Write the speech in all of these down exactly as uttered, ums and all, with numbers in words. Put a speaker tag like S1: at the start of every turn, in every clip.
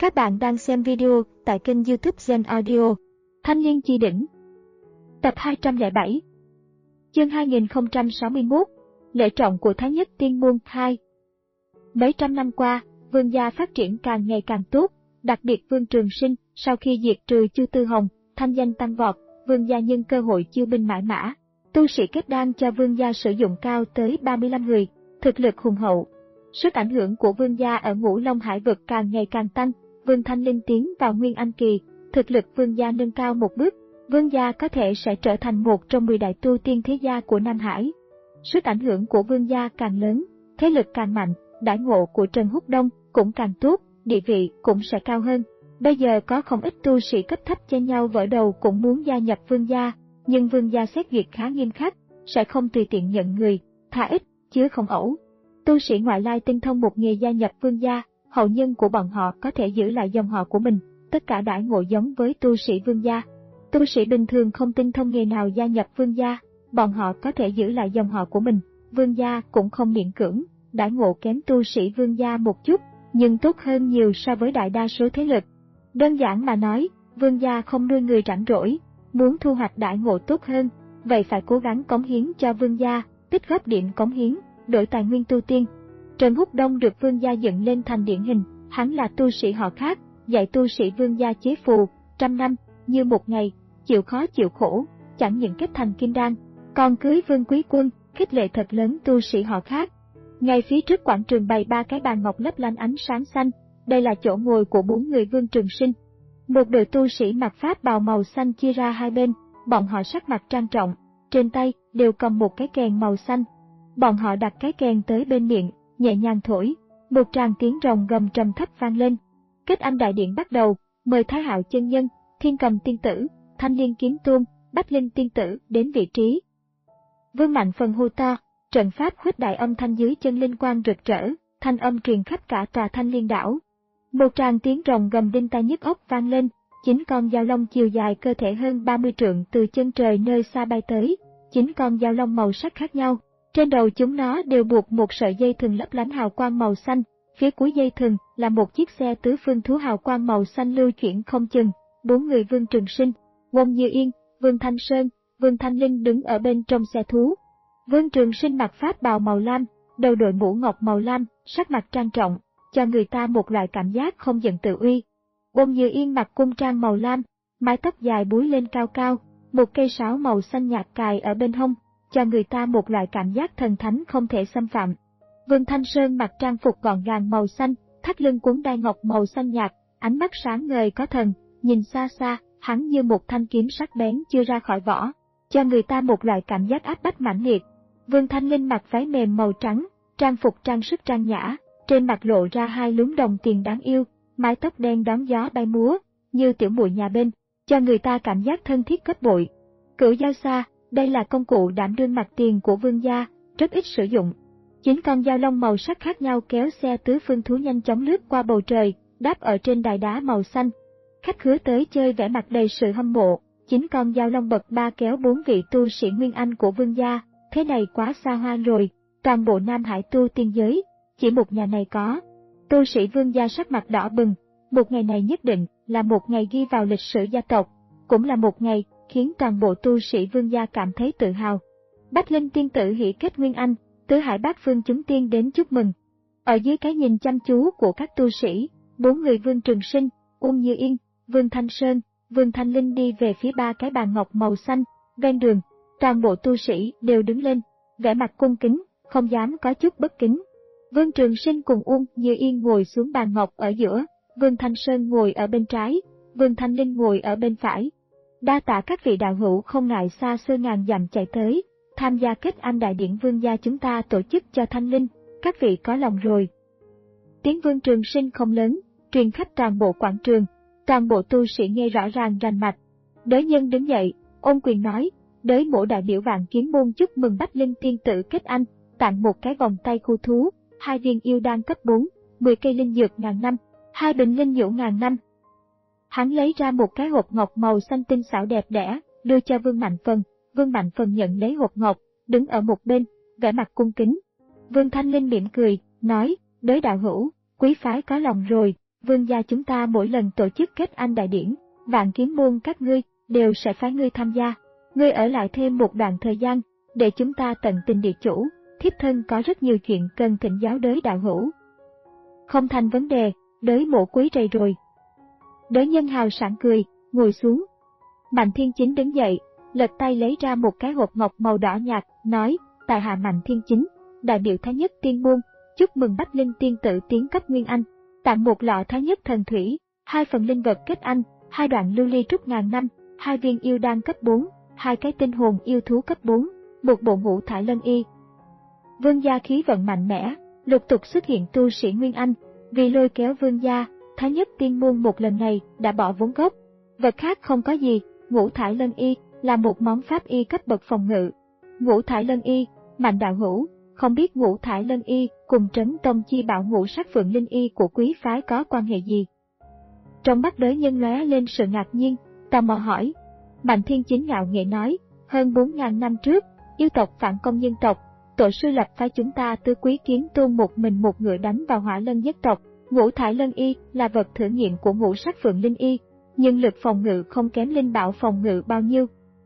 S1: Các bạn đang xem video tại kênh YouTube Gen Audio. Thanh Niên Chi Đỉnh. Tập hai trăm lẻ bảy. Chương hai nghìn không trăm sáu mươi mốt. Lễ trọng của Thái Nhất Tiên Môn hai. Mấy trăm năm qua, Vương gia phát triển càng ngày càng tốt, đặc biệt Vương Trường Sinh, sau khi diệt trừ Chu Tư Hồng, thanh danh tăng vọt, Vương gia nhân cơ hội chiêu binh mãi mã. Tu sĩ kết đan cho Vương gia sử dụng cao tới ba mươi lăm người, thực lực hùng hậu. Sức ảnh hưởng của Vương gia ở Ngũ Long Hải vực càng ngày càng tăng. Vương Thanh Linh tiến vào Nguyên Anh kỳ, thực lực Vương gia nâng cao một bước, Vương gia có thể sẽ trở thành một trong mười đại tu tiên thế gia của Nam Hải. Sức ảnh hưởng của Vương gia càng lớn, thế lực càng mạnh, đãi ngộ của Trần Húc Đông cũng càng tốt, địa vị cũng sẽ cao hơn. Bây giờ có không ít tu sĩ cấp thấp chen nhau vỡ đầu cũng muốn gia nhập Vương gia, nhưng Vương gia xét duyệt khá nghiêm khắc, sẽ không tùy tiện nhận người, thà ít chứ không ẩu. Tu sĩ ngoại lai tinh thông một nghề gia nhập Vương gia, hậu nhân của bọn họ có thể giữ lại dòng họ của mình, tất cả đãi ngộ giống với tu sĩ Vương gia. Tu sĩ bình thường không tinh thông nghề nào gia nhập Vương gia, bọn họ có thể giữ lại dòng họ của mình, Vương gia cũng không miễn cưỡng, đãi ngộ kém tu sĩ Vương gia một chút, nhưng tốt hơn nhiều so với đại đa số thế lực. Đơn giản mà nói, Vương gia không nuôi người rảnh rỗi, muốn thu hoạch đãi ngộ tốt hơn, vậy phải cố gắng cống hiến cho Vương gia, tích góp điểm cống hiến, đổi tài nguyên tu tiên. Trần Húc Đông được Vương gia dựng lên thành điển hình, hắn là tu sĩ họ khác, dạy tu sĩ Vương gia chế phù, trăm năm, như một ngày, chịu khó chịu khổ, chẳng những kết thành kim đan, còn cưới Vương Quý Quân, khích lệ thật lớn tu sĩ họ khác. Ngay phía trước quảng trường bày ba cái bàn ngọc lấp lánh ánh sáng xanh, đây là chỗ ngồi của bốn người Vương Trường Sinh. Một đội tu sĩ mặc pháp bào màu xanh chia ra hai bên, bọn họ sắc mặt trang trọng, trên tay đều cầm một cái kèn màu xanh. Bọn họ đặt cái kèn tới bên miệng, nhẹ nhàng thổi, một tràng tiếng rồng gầm trầm thấp vang lên. Kết anh đại điện bắt đầu, mời Thái Hạo chân nhân, Thiên Cầm tiên tử, Thanh Liên kiếm tôn, Bách Linh tiên tử đến vị trí. Vương Mạnh phần hô to, trận pháp khuếch đại, âm thanh dưới chân linh quang rực rỡ, thanh âm truyền khắp cả tòa Thanh Liên đảo. Một tràng tiếng rồng gầm đinh tai nhức óc vang lên, chín con dao long chiều dài cơ thể hơn ba mươi trượng từ chân trời nơi xa bay tới, chín con dao long màu sắc khác nhau. Trên đầu chúng nó đều buộc một sợi dây thừng lấp lánh hào quang màu xanh, phía cuối dây thừng là một chiếc xe tứ phương thú hào quang màu xanh lưu chuyển không chừng. Bốn người Vương Trường Sinh, Wong Như Yên, Vương Thanh Sơn, Vương Thanh Linh đứng ở bên trong xe thú. Vương Trường Sinh mặc pháp bào màu lam, đầu đội mũ ngọc màu lam, sắc mặt trang trọng, cho người ta một loại cảm giác không giận tự uy. Wong Như Yên mặc cung trang màu lam, mái tóc dài búi lên cao cao, một cây sáo màu xanh nhạt cài ở bên hông, cho người ta một loại cảm giác thần thánh không thể xâm phạm. Vương Thanh Sơn mặc trang phục gọn gàng màu xanh, thắt lưng cuốn đai ngọc màu xanh nhạt, ánh mắt sáng ngời có thần, nhìn xa xa, hắn như một thanh kiếm sắc bén chưa ra khỏi vỏ, cho người ta một loại cảm giác áp bách mãnh liệt. Vương Thanh Linh mặc váy mềm màu trắng, trang phục trang sức trang nhã, trên mặt lộ ra hai lúm đồng tiền đáng yêu, mái tóc đen đón gió bay múa, như tiểu muội nhà bên, cho người ta cảm giác thân thiết gấp bội. Cửu Dao Xa, đây là công cụ đảm đương mặt tiền của Vương gia, rất ít sử dụng. Chín con dao long màu sắc khác nhau kéo xe tứ phương thú nhanh chóng lướt qua bầu trời, đáp ở trên đài đá màu xanh. Khách khứa tới chơi vẻ mặt đầy sự hâm mộ, chín con dao long bậc ba kéo bốn vị tu sĩ Nguyên Anh của Vương gia, thế này quá xa hoa rồi, toàn bộ Nam Hải tu tiên giới, chỉ một nhà này có. Tu sĩ Vương gia sắc mặt đỏ bừng, một ngày này nhất định là một ngày ghi vào lịch sử gia tộc, cũng là một ngày khiến toàn bộ tu sĩ Vương gia cảm thấy tự hào. Bách Linh tiên tử hỷ kết Nguyên Anh, tứ hải bát phương chúng tiên đến chúc mừng. Ở dưới cái nhìn chăm chú của các tu sĩ, bốn người Vương Trường Sinh, Wong Như Yên, Vương Thanh Sơn, Vương Thanh Linh đi về phía ba cái bàn ngọc màu xanh, ven đường. Toàn bộ tu sĩ đều đứng lên, vẻ mặt cung kính, không dám có chút bất kính. Vương Trường Sinh cùng Wong Như Yên ngồi xuống bàn ngọc ở giữa, Vương Thanh Sơn ngồi ở bên trái, Vương Thanh Linh ngồi ở bên phải. Đa tạ các vị đạo hữu không ngại xa xôi ngàn dặm chạy tới, tham gia kết anh đại điển Vương gia chúng ta tổ chức cho Thanh Linh, các vị có lòng rồi. Tiếng Vương Trường Sinh không lớn, truyền khắp toàn bộ quảng trường, toàn bộ tu sĩ nghe rõ ràng rành mạch. Đới Nhân đứng dậy, ôm quyền nói, đới mỗ đại biểu Vạn Kiếm môn chúc mừng Bách Linh tiên tử kết anh, tặng một cái vòng tay khu thú, hai viên yêu đan cấp bốn, mười cây linh dược ngàn năm, hai bình linh nhũ ngàn năm. Hắn lấy ra một cái hộp ngọc màu xanh tinh xảo đẹp đẽ, đưa cho Vương Mạnh Phần. Vương Mạnh Phần nhận lấy hộp ngọc, đứng ở một bên, vẻ mặt cung kính. Vương Thanh Linh mỉm cười, nói, đới đạo hữu, quý phái có lòng rồi, vương gia chúng ta mỗi lần tổ chức kết anh đại điển, Vạn Kiếm môn các ngươi đều sẽ phái ngươi tham gia. Ngươi ở lại thêm một đoạn thời gian, để chúng ta tận tình địa chủ, thiếp thân có rất nhiều chuyện cần thỉnh giáo đới đạo hữu. Không thành vấn đề, đới mộ quý rầy rồi. Đới nhân hào sảng cười, ngồi xuống. Mạnh Thiên Chính đứng dậy, lật tay lấy ra một cái hộp ngọc màu đỏ nhạt, nói, tại hạ Mạnh Thiên Chính, đại biểu Thái Nhất Tiên môn, chúc mừng Bách Linh tiên tử tiến cấp nguyên anh, tặng một lọ Thái Nhất thần thủy, hai phần linh vật kết anh, hai đoạn lưu ly trúc ngàn năm, hai viên yêu đan cấp bốn, hai cái tinh hồn yêu thú cấp bốn, một bộ ngũ thải lân y. Vương gia khí vận mạnh mẽ, lục tục xuất hiện tu sĩ nguyên anh, vì lôi kéo vương gia, Thái Nhất Tiên môn một lần này đã bỏ vốn gốc. Vật khác không có gì, ngũ thải lân y là một món pháp y cấp bậc phòng ngự. Ngũ thải lân y, Mạnh đạo hữu, không biết ngũ thải lân y cùng trấn tông chi bảo ngũ sắc phượng linh y của quý phái có quan hệ gì? Trong mắt đới nhân lóe lên sự ngạc nhiên, tò mò hỏi. Mạnh Thiên Chính ngạo nghễ nói, hơn bốn ngàn năm trước, yêu tộc phản công nhân tộc, tổ sư lập phái chúng ta Tứ Quý Kiếm Tôn một mình một ngựa đánh vào Hỏa Lân nhất tộc. Ngũ thải lân y là vật thử nghiệm của ngũ sắc phượng linh y, nhưng lực phòng ngự không kém linh bảo phòng ngự bao nhiêu.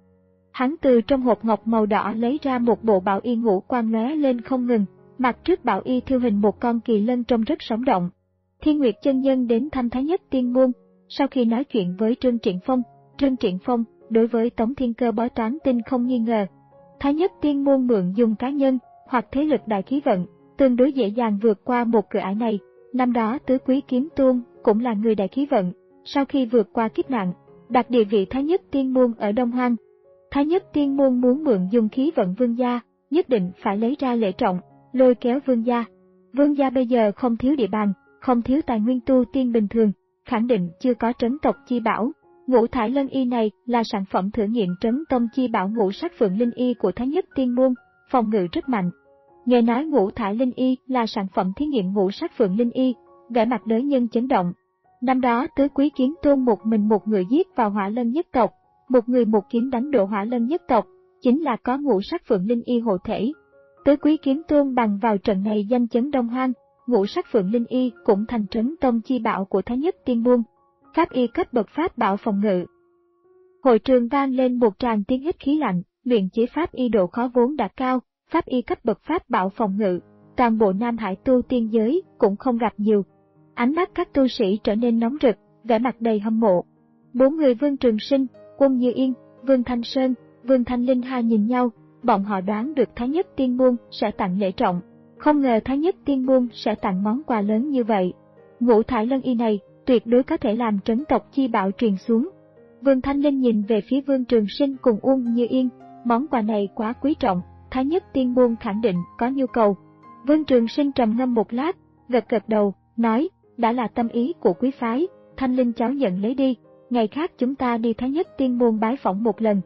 S1: Hắn từ trong hộp ngọc màu đỏ lấy ra một bộ bảo y ngũ quang lóe lên không ngừng, mặt trước bảo y thiêu hình một con kỳ lân trông rất sống động. Thiên Nguyệt chân nhân đến thăm Thái Nhất Tiên môn, sau khi nói chuyện với Trương Triện Phong, Trương Triện Phong đối với Tống Thiên Cơ bói toán tin không nghi ngờ. Thái Nhất Tiên môn mượn dùng cá nhân hoặc thế lực đại khí vận, tương đối dễ dàng vượt qua một cửa ải này. Năm đó Tứ Quý Kiếm Tôn cũng là người đại khí vận, sau khi vượt qua kiếp nạn, đạt địa vị Thái Nhất Tiên môn ở Đông Hoang. Thái Nhất Tiên môn muốn mượn dùng khí vận vương gia, nhất định phải lấy ra lễ trọng, lôi kéo vương gia. Vương gia bây giờ không thiếu địa bàn, không thiếu tài nguyên tu tiên bình thường, khẳng định chưa có trấn tộc chi bảo. Ngũ thải lân y này là sản phẩm thử nghiệm trấn tông chi bảo ngũ sắc phượng linh y của Thái Nhất Tiên môn, phòng ngự rất mạnh. Nghe nói ngũ thải linh y là sản phẩm thí nghiệm ngũ sắc phượng linh y, vẻ mặt đới nhân chấn động. Năm đó Tứ Quý Kiếm Tôn một mình một người giết vào Hỏa Lân nhất tộc, một người một kiếm đánh đổ Hỏa Lân nhất tộc, chính là có ngũ sắc phượng linh y hộ thể. Tứ Quý Kiếm Tôn bằng vào trận này danh chấn Đông Hoang, ngũ sắc phượng linh y cũng thành trấn tông chi bảo của Thái Nhất Tiên môn, pháp y cấp bậc pháp bảo phòng ngự. Hội trường vang lên một tràng tiếng hít khí lạnh, luyện chế pháp y độ khó vốn đã cao, pháp y cấp bậc pháp bảo phòng ngự, toàn bộ Nam Hải tu tiên giới cũng không gặp nhiều. Ánh mắt các tu sĩ trở nên nóng rực, vẻ mặt đầy hâm mộ. Bốn người Vương Trường Sinh, Quân Như Yên, Vương Thanh Sơn, Vương Thanh Linh hai nhìn nhau, bọn họ đoán được Thái Nhất Tiên môn sẽ tặng lễ trọng, không ngờ Thái Nhất Tiên môn sẽ tặng món quà lớn như vậy. Ngũ thải lân y này tuyệt đối có thể làm trấn tộc chi bảo truyền xuống. Vương Thanh Linh nhìn về phía Vương Trường Sinh cùng Uông Như Yên, món quà này quá quý trọng, Thái Nhất Tiên môn khẳng định có nhu cầu. Vương Trường Sinh trầm ngâm một lát, gật gật đầu, nói, đã là tâm ý của quý phái, Thanh Linh cháu nhận lấy đi, ngày khác chúng ta đi Thái Nhất Tiên môn bái phỏng một lần.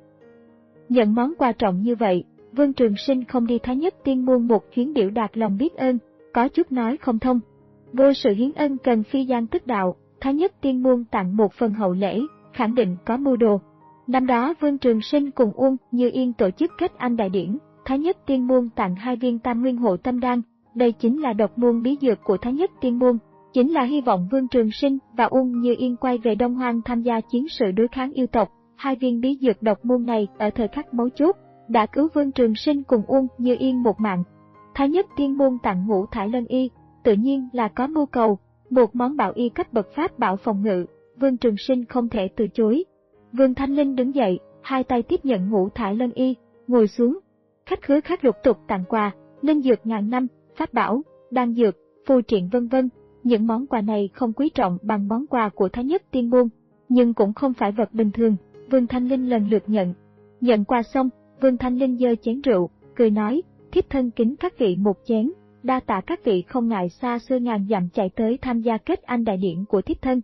S1: Nhận món quà trọng như vậy, Vương Trường Sinh không đi Thái Nhất Tiên môn một chuyến biểu đạt lòng biết ơn, có chút nói không thông. Vô sự hiến ân cần phi gian tức đạo, Thái Nhất Tiên môn tặng một phần hậu lễ, khẳng định có mưu đồ. Năm đó Vương Trường Sinh cùng Uông Như Yên tổ chức kết anh đại điển, Thái Nhất Tiên môn tặng hai viên tam nguyên hộ tâm đan, đây chính là độc môn bí dược của Thái Nhất Tiên môn, chính là hy vọng Vương Trường Sinh và Uông Như Yên quay về Đông Hoang tham gia chiến sự đối kháng yêu tộc. Hai viên bí dược độc môn này ở thời khắc mấu chốt đã cứu Vương Trường Sinh cùng Uông Như Yên một mạng. Thái Nhất Tiên môn tặng ngũ thải lân y, tự nhiên là có mưu cầu, một món bảo y cấp bậc pháp bảo phòng ngự, Vương Trường Sinh không thể từ chối. Vương Thanh Linh đứng dậy, hai tay tiếp nhận ngũ thải lân y, ngồi xuống. Khách khứa khác lục tục tặng quà, linh dược ngàn năm, pháp bảo, đan dược, phù triện vân vân. Những món quà này không quý trọng bằng món quà của Thái Nhất Tiên môn, nhưng cũng không phải vật bình thường. Vương Thanh Linh lần lượt nhận. Nhận quà xong, Vương Thanh Linh giơ chén rượu, cười nói, thiếp thân kính các vị một chén, đa tạ các vị không ngại xa xưa ngàn dặm chạy tới tham gia kết anh đại điển của thiếp thân.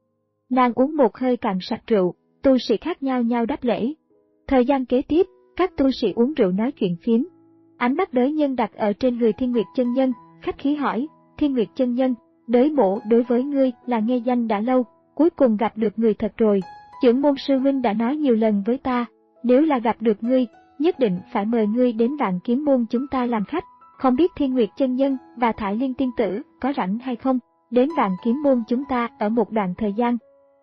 S1: Nàng uống một hơi cạn sạch rượu, tu sĩ khác nhau nhau đáp lễ. Thời gian kế tiếp, các tu sĩ uống rượu nói chuyện phiếm. Ánh mắt đới nhân đặt ở trên người Thiên Nguyệt chân nhân, khách khí hỏi, Thiên Nguyệt chân nhân, đới mổ đối với ngươi là nghe danh đã lâu, cuối cùng gặp được người thật rồi. Chưởng môn sư huynh đã nói nhiều lần với ta, nếu là gặp được ngươi, nhất định phải mời ngươi đến Vạn Kiếm môn chúng ta làm khách. Không biết Thiên Nguyệt chân nhân và Thải Liên tiên tử có rảnh hay không? đến Vạn Kiếm Môn chúng ta ở một đoạn thời gian.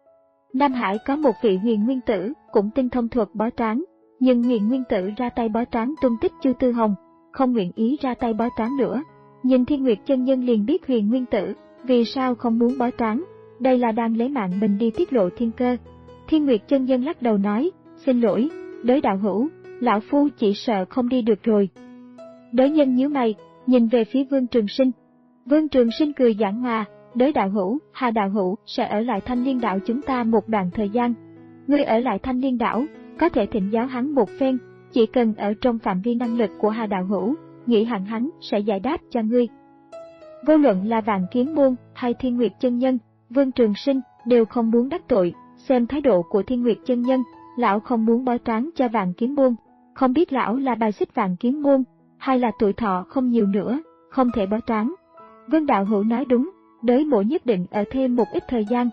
S1: Nam Hải có một vị huyền nguyên tử, cũng tinh thông thuật bói toán, nhưng huyền nguyên tử ra tay bói toán tung tích Chu Tư Hồng, không nguyện ý ra tay bói toán nữa. Nhìn Thiên Nguyệt chân nhân liền biết huyền nguyên tử, vì sao không muốn bói toán, đây là đang lấy mạng mình đi tiết lộ thiên cơ. Thiên Nguyệt chân nhân lắc đầu nói, xin lỗi, Đới đạo hữu, lão phu chỉ sợ không đi được rồi. Đới nhân nhíu mày, nhìn về phía Vương Trường Sinh. Vương Trường Sinh cười giãn hòa, Đới đạo hữu, Hà đạo hữu sẽ ở lại Thanh Liên đảo chúng ta một đoạn thời gian. Ngươi ở lại Thanh Liên đảo, có thể thỉnh giáo hắn một phen, chỉ cần ở trong phạm vi năng lực của Hà đạo hữu, nghĩ hẳn hắn sẽ giải đáp cho ngươi. Vô luận là Vạn Kiếm Môn hay Thiên Nguyệt chân nhân, Vương Trường Sinh đều không muốn đắc tội. Xem thái độ của Thiên Nguyệt chân nhân, lão không muốn bói toán cho Vạn Kiếm Môn, không biết lão là bài xích Vạn Kiếm Môn, hay là tuổi thọ không nhiều nữa, không thể bói toán. Vương đạo hữu nói đúng, Đới mộ nhất định ở thêm một ít thời gian.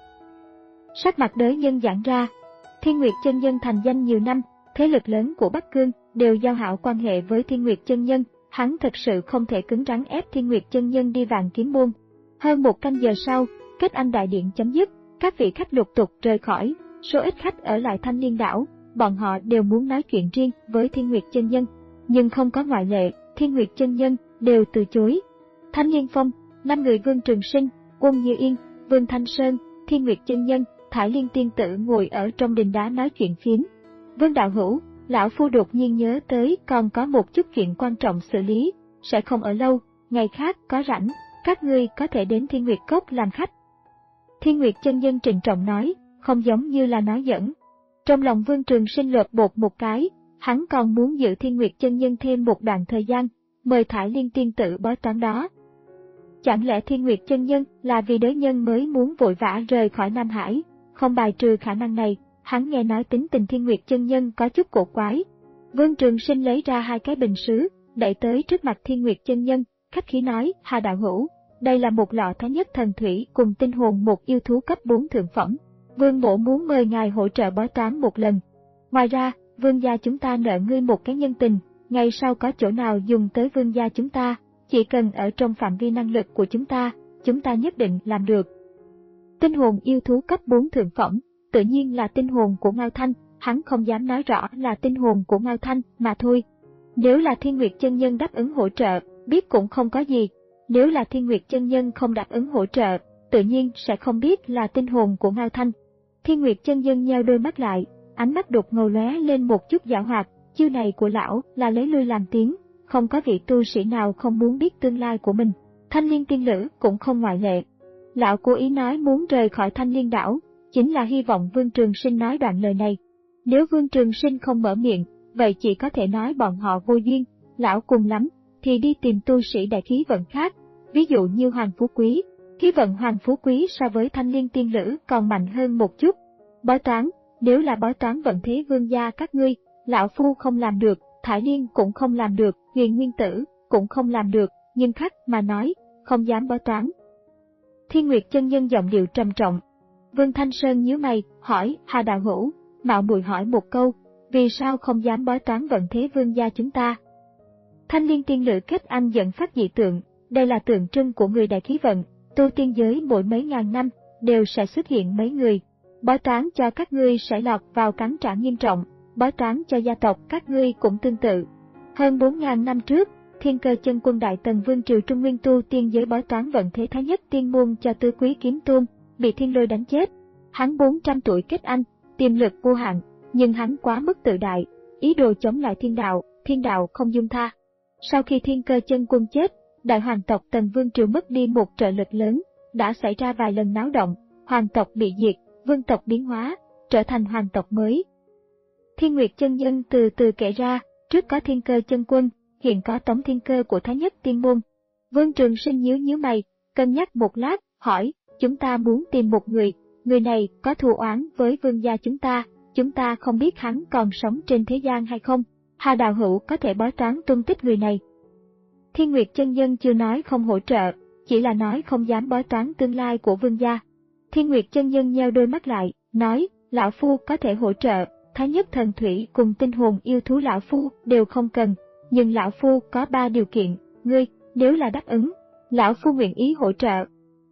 S1: Sắc mặt Đới nhân giãn ra. Thiên Nguyệt chân nhân thành danh nhiều năm, thế lực lớn của Bắc Cương đều giao hảo quan hệ với Thiên Nguyệt chân nhân, hắn thật sự không thể cứng rắn ép Thiên Nguyệt chân nhân đi Vạn Kiếm Môn. Hơn một canh giờ sau, kết anh đại điện chấm dứt, các vị khách lục tục rời khỏi, số ít khách ở lại Thanh Liên đảo, bọn họ đều muốn nói chuyện riêng với Thiên Nguyệt chân nhân, nhưng không có ngoại lệ, Thiên Nguyệt chân nhân đều từ chối. Thanh Liên Phong, năm người Vương Trường Sinh, Quân Như Yên, Vương Thanh Sơn, Thiên Nguyệt chân nhân, Thải Liên tiên tử ngồi ở trong đình đá nói chuyện phiếm. Vương đạo hữu, lão phu đột nhiên nhớ tới còn có một chút chuyện quan trọng xử lý, sẽ không ở lâu, ngày khác có rảnh, các ngươi có thể đến Thiên Nguyệt Cốc làm khách. Thiên Nguyệt chân nhân trịnh trọng nói, không giống như là nói giỡn. Trong lòng Vương Trường Sinh lột bột một cái, hắn còn muốn giữ Thiên Nguyệt chân nhân thêm một đoạn thời gian, mời Thải Liên tiên tử bói toán đó. Chẳng lẽ Thiên Nguyệt chân nhân là vì Đới nhân mới muốn vội vã rời khỏi Nam Hải? Không bài trừ khả năng này, hắn nghe nói tính tình Thiên Nguyệt chân nhân có chút cổ quái. Vương Trường Sinh lấy ra hai cái bình sứ, đẩy tới trước mặt Thiên Nguyệt chân nhân, khách khí nói, Hà đạo hữu, đây là một lọ thái nhất thần thủy cùng tinh hồn một yêu thú cấp bốn thượng phẩm. Vương mộ muốn mời ngài hỗ trợ bói toán một lần. Ngoài ra, vương gia chúng ta nợ ngươi một cái nhân tình, ngày sau có chỗ nào dùng tới vương gia chúng ta, chỉ cần ở trong phạm vi năng lực của chúng ta, chúng ta nhất định làm được. Tinh hồn yêu thú cấp bốn thượng phẩm, tự nhiên là tinh hồn của Ngao Thanh, hắn không dám nói rõ là tinh hồn của Ngao Thanh mà thôi. Nếu là Thiên Nguyệt chân nhân đáp ứng hỗ trợ, biết cũng không có gì. Nếu là Thiên Nguyệt chân nhân không đáp ứng hỗ trợ, tự nhiên sẽ không biết là tinh hồn của Ngao Thanh. Thiên Nguyệt chân nhân nheo đôi mắt lại, ánh mắt đột ngầu lóe lên một chút giảo hoạt, chiêu này của lão là lấy lui làm tiếng, không có vị tu sĩ nào không muốn biết tương lai của mình. Thanh Liên tiên nữ cũng không ngoại lệ. Lão cố ý nói muốn rời khỏi Thanh Liên đảo, chính là hy vọng Vương Trường Sinh nói đoạn lời này. Nếu Vương Trường Sinh không mở miệng, vậy chỉ có thể nói bọn họ vô duyên, lão cùng lắm thì đi tìm tu sĩ đại khí vận khác, ví dụ như Hoàng Phú Quý. Khí vận Hoàng Phú Quý so với Thanh Liên tiên nữ còn mạnh hơn một chút. Bói toán, nếu là bói toán vận thế vương gia các ngươi, lão phu không làm được, Thải Liên cũng không làm được, Huyền Nguyên Tử cũng không làm được, nhưng khách mà nói, không dám bói toán. Thiên Nguyệt chân nhân giọng điệu trầm trọng. Vương Thanh Sơn nhíu mày, hỏi, Hà đạo hữu, mạo muội hỏi một câu, vì sao không dám bói toán vận thế vương gia chúng ta? Thanh Liên tiên nữ kết anh dẫn phát dị tượng, đây là tượng trưng của người đại khí vận, tu tiên giới mỗi mấy ngàn năm đều sẽ xuất hiện mấy người. Bói toán cho các ngươi sẽ lọt vào cắn trả nghiêm trọng, bói toán cho gia tộc các ngươi cũng tương tự. Hơn bốn ngàn năm trước, Thiên Cơ chân quân Đại Tần Vương triều Trung Nguyên tu tiên giới bói toán vận thế thái nhất tiên môn cho Tư Quý Kiếm Tôn, bị thiên lôi đánh chết. Hắn bốn trăm tuổi kết anh, tiềm lực vô hạn, nhưng hắn quá mức tự đại, ý đồ chống lại thiên đạo, thiên đạo không dung tha. Sau khi Thiên Cơ chân quân chết, đại hoàng tộc Tần Vương triều mất đi một trợ lực lớn, đã xảy ra vài lần náo động, hoàng tộc bị diệt, vương tộc biến hóa, trở thành hoàng tộc mới. Thiên Nguyệt chân nhân từ từ kể ra, trước có Thiên Cơ chân quân, hiện có Tống Thiên Cơ của Thái Nhất Tiên Môn. Vương Trường Sinh nhíu nhíu mày, cân nhắc một lát, hỏi, chúng ta muốn tìm một người, người này có thù oán với vương gia chúng ta, chúng ta không biết hắn còn sống trên thế gian hay không, Hà đạo hữu có thể bói toán tung tích người này. Thiên Nguyệt chân nhân chưa nói không hỗ trợ, chỉ là nói không dám bói toán tương lai của vương gia. Thiên Nguyệt chân nhân nheo đôi mắt lại, nói, lão phu có thể hỗ trợ, thái nhất thần thủy cùng tinh hồn yêu thú lão phu đều không cần, nhưng lão phu có ba điều kiện, ngươi, nếu là đáp ứng, lão phu nguyện ý hỗ trợ.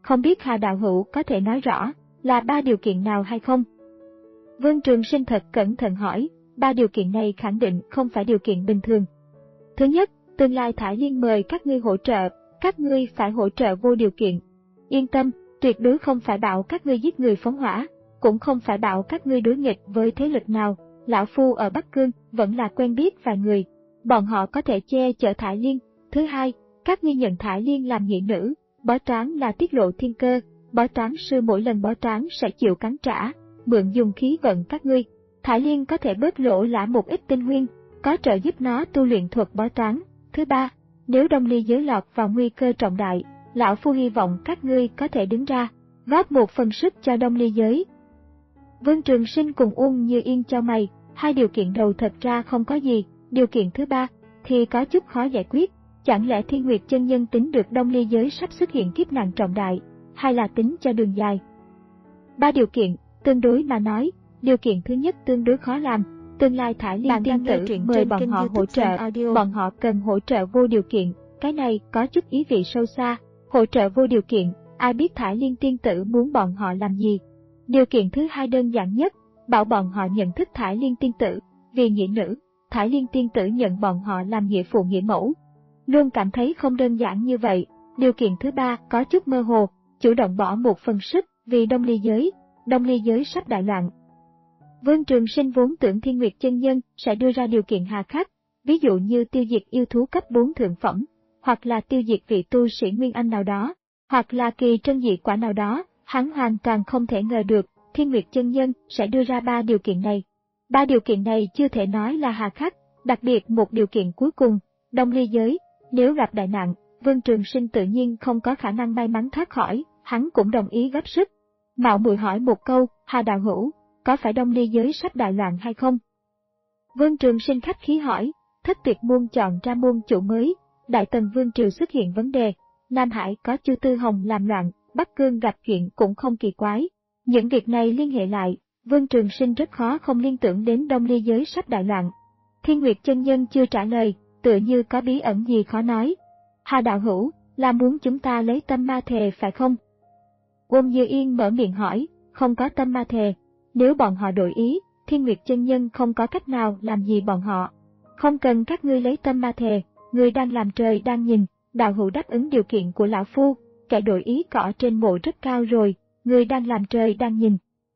S1: Không biết Hà đạo hữu có thể nói rõ là ba điều kiện nào hay không? Vương Trường Sinh thật cẩn thận hỏi, ba điều kiện này khẳng định không phải điều kiện bình thường. Thứ nhất, tương lai Thải Liên mời các ngươi hỗ trợ, các ngươi phải hỗ trợ vô điều kiện. Yên tâm, tuyệt đối không phải bảo các ngươi giết người phóng hỏa, cũng không phải bảo các ngươi đối nghịch với thế lực nào. Lão Phu ở Bắc Cương vẫn là quen biết vài người, bọn họ có thể che chở Thải Liên. Thứ hai, các ngươi nhận Thải Liên làm nghĩa nữ, bói toán là tiết lộ thiên cơ, bói toán sư mỗi lần bói toán sẽ chịu cắn trả, mượn dùng khí vận các ngươi. Thải Liên có thể bớt lỗ lã một ít tinh nguyên, có trợ giúp nó tu luyện thuật bói toán. Thứ ba, nếu Đông Ly giới lọt vào nguy cơ trọng đại, Lão Phu hy vọng các ngươi có thể đứng ra, góp một phần sức cho Đông Ly giới. Vương Trường Sinh cùng Uông Như Yên chau mày, hai điều kiện đầu thật ra không có gì, điều kiện thứ ba thì có chút khó giải quyết. Chẳng lẽ Thiên Nguyệt chân nhân tính được Đông Ly giới sắp xuất hiện kiếp nạn trọng đại, hay là tính cho đường dài? Ba điều kiện, tương đối mà nói, điều kiện thứ nhất tương đối khó làm, tương lai Thải Liên tiên tử mời bọn họ hỗ trợ, bọn họ cần hỗ trợ vô điều kiện, cái này có chút ý vị sâu xa, hỗ trợ vô điều kiện, ai biết Thải Liên tiên tử muốn bọn họ làm gì? Điều kiện thứ hai đơn giản nhất, bảo bọn họ nhận thức Thải Liên tiên tử, vì nghĩa nữ, Thải Liên tiên tử nhận bọn họ làm nghĩa phụ nghĩa mẫu. Luôn cảm thấy không đơn giản như vậy. Điều kiện thứ ba có chút mơ hồ, chủ động bỏ một phần sức vì Đông Ly giới, Đông Ly giới sắp đại loạn. Vương Trường Sinh vốn tưởng Thiên Nguyệt chân nhân sẽ đưa ra điều kiện hà khắc, ví dụ như tiêu diệt yêu thú cấp bốn thượng phẩm, hoặc là tiêu diệt vị tu sĩ Nguyên Anh nào đó, hoặc là kỳ trân dị quả nào đó. Hắn hoàn toàn không thể ngờ được Thiên Nguyệt chân nhân sẽ đưa ra ba điều kiện này. Ba điều kiện này chưa thể nói là hà khắc, đặc biệt một điều kiện cuối cùng, Đông Ly giới. Nếu gặp đại nạn, Vương Trường Sinh tự nhiên không có khả năng may mắn thoát khỏi, hắn cũng đồng ý góp sức. Mạo muội hỏi một câu, Hà đạo hữu, có phải Đông Ly giới sắp đại loạn hay không? Vương Trường Sinh khách khí hỏi, Thất Tuyệt môn chọn ra môn chủ mới, Đại Tần Vương triều xuất hiện vấn đề, Nam Hải có Chu Tư Hồng làm loạn, Bắc Cương gặp chuyện cũng không kỳ quái. Những việc này liên hệ lại, Vương Trường Sinh rất khó không liên tưởng đến Đông Ly giới sắp đại loạn. Thiên Nguyệt chân nhân chưa trả lời, tựa như có bí ẩn gì khó nói. Hà đạo hữu, là muốn chúng ta lấy tâm ma thề phải không? Uông Như Yên mở miệng hỏi, không có tâm ma thề. Nếu bọn họ đổi ý, Thiên Nguyệt chân nhân không có cách nào làm gì bọn họ. Không cần các ngươi lấy tâm ma thề, người đang làm trời đang nhìn, đạo hữu đáp ứng điều kiện của lão phu, kẻ đổi ý cỏ trên mộ rất cao rồi, người đang làm trời đang nhìn.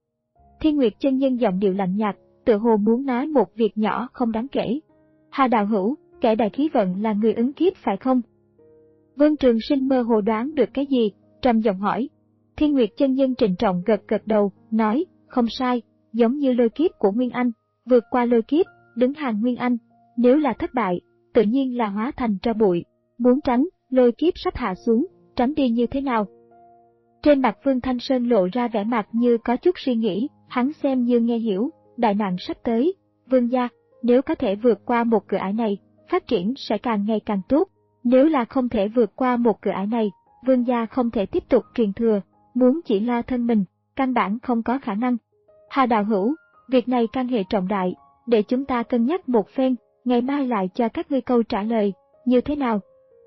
S1: Thiên Nguyệt chân nhân giọng điệu lạnh nhạt, tựa hồ muốn nói một việc nhỏ không đáng kể. Hà đạo hữu, kẻ đại khí vận là người ứng kiếp phải không? Vương Trường Sinh mơ hồ đoán được cái gì, trầm giọng hỏi. Thiên Nguyệt chân nhân trịnh trọng gật gật đầu, nói, không sai, giống như lôi kiếp của Nguyên Anh, vượt qua lôi kiếp, đứng hàng Nguyên Anh, nếu là thất bại, tự nhiên là hóa thành tro bụi, muốn tránh, lôi kiếp sắp hạ xuống, tránh đi như thế nào? Trên mặt Vương Thanh Sơn lộ ra vẻ mặt như có chút suy nghĩ, hắn xem như nghe hiểu, đại nạn sắp tới, Vương gia, nếu có thể vượt qua một cửa ải này, phát triển sẽ càng ngày càng tốt, nếu là không thể vượt qua một cửa ải này, Vương gia không thể tiếp tục truyền thừa, muốn chỉ lo thân mình, căn bản không có khả năng. Hà đạo hữu, việc này can hệ trọng đại, để chúng ta cân nhắc một phen, ngày mai lại cho các ngươi câu trả lời, như thế nào?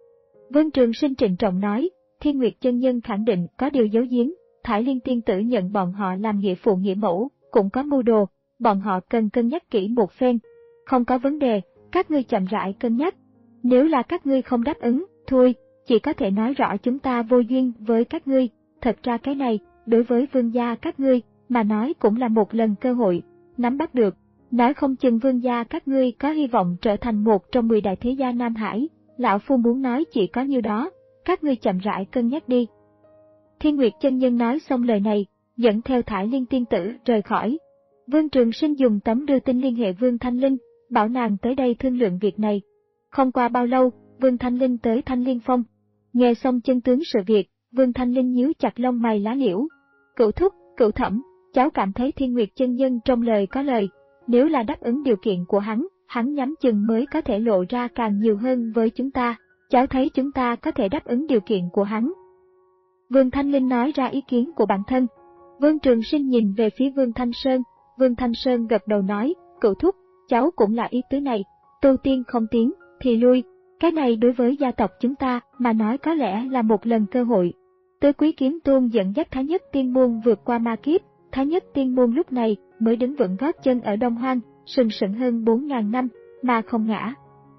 S1: Vương Trường Sinh trịnh trọng nói, Thiên Nguyệt chân nhân khẳng định có điều giấu giếm, Thải Liên tiên tử nhận bọn họ làm nghĩa phụ nghĩa mẫu, cũng có mưu đồ, bọn họ cần cân nhắc kỹ một phen. Không có vấn đề, các ngươi chậm rãi cân nhắc. Nếu là các ngươi không đáp ứng, thôi, chỉ có thể nói rõ chúng ta vô duyên với các ngươi. Thật ra cái này, đối với vương gia các ngươi, mà nói cũng là một lần cơ hội, nắm bắt được. Nói không chừng vương gia các ngươi có hy vọng trở thành một trong mười đại thế gia Nam Hải, lão phu muốn nói chỉ có nhiêu đó, các ngươi chậm rãi cân nhắc đi. Thiên Nguyệt chân nhân nói xong lời này, dẫn theo Thải Liên tiên tử rời khỏi. Vương Trường Sinh dùng tấm đưa tin liên hệ Vương Thanh Linh, bảo nàng tới đây thương lượng việc này. Không qua bao lâu, Vương Thanh Linh tới Thanh Liên Phong. Nghe xong chân tướng sự việc, Vương Thanh Linh nhíu chặt lông mày lá liễu. Cửu thúc, cửu thẩm, cháu cảm thấy Thiên Nguyệt chân nhân trong lời có lời. Nếu là đáp ứng điều kiện của hắn, hắn nhắm chừng mới có thể lộ ra càng nhiều hơn với chúng ta. Cháu thấy chúng ta có thể đáp ứng điều kiện của hắn. Vương Thanh Linh nói ra ý kiến của bản thân. Vương Trường Sinh nhìn về phía Vương Thanh Sơn. Vương Thanh Sơn gật đầu nói, cửu thúc, cháu cũng là ý tứ này. Tu tiên không tiến, thì lui. Cái này đối với gia tộc chúng ta mà nói có lẽ là một lần cơ hội. Tứ Quý Kiếm Tôn dẫn dắt Thái Nhất Tiên Môn vượt qua ma kiếp, Thái Nhất Tiên Môn lúc này mới đứng vững gót chân ở Đông Hoang, sừng sững hơn bốn nghìn năm, mà không ngã.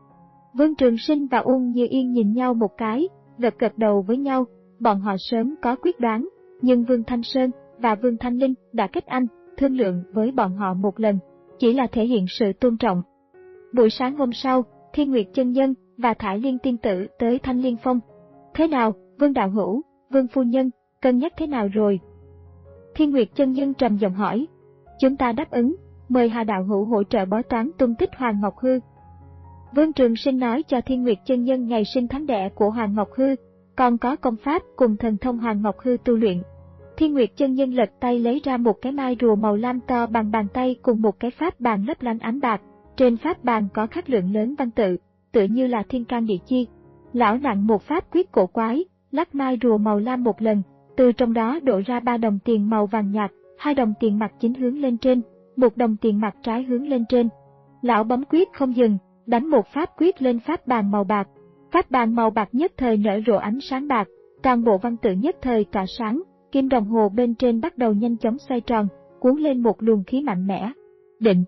S1: Vương Trường Sinh và Uông Như Yên nhìn nhau một cái, gật gật đầu với nhau, bọn họ sớm có quyết đoán, nhưng Vương Thanh Sơn và Vương Thanh Linh đã kết anh, thương lượng với bọn họ một lần, chỉ là thể hiện sự tôn trọng. Buổi sáng hôm sau, Thiên Nguyệt Chân Nhân và Thải Liên Tiên Tử tới Thanh Liên Phong. Thế nào, Vương Đạo Hữu, Vương Phu Nhân, cân nhắc thế nào rồi? Thiên Nguyệt Chân Nhân trầm giọng hỏi. Chúng ta đáp ứng, mời Hà Đạo Hữu hỗ trợ bói toán tung tích Hoàng Ngọc Hư. Vương Trường Sinh nói cho Thiên Nguyệt Chân Nhân ngày sinh tháng đẻ của Hoàng Ngọc Hư, còn có công pháp cùng thần thông Hoàng Ngọc Hư tu luyện. Thiên Nguyệt Chân Nhân lật tay lấy ra một cái mai rùa màu lam to bằng bàn tay cùng một cái pháp bàn lấp lánh ánh bạc. Trên pháp bàn có khắc lượng lớn văn tự, tựa như là thiên can địa chi. Lão nặng một pháp quyết cổ quái, lắc mai rùa màu lam một lần, từ trong đó đổ ra ba đồng tiền màu vàng nhạt, hai đồng tiền mặt chính hướng lên trên, một đồng tiền mặt trái hướng lên trên. Lão bấm quyết không dừng, đánh một pháp quyết lên pháp bàn màu bạc. Pháp bàn màu bạc nhất thời nở rộ ánh sáng bạc, toàn bộ văn tự nhất thời tỏa sáng, kim đồng hồ bên trên bắt đầu nhanh chóng xoay tròn, cuốn lên một luồng khí mạnh mẽ. Định.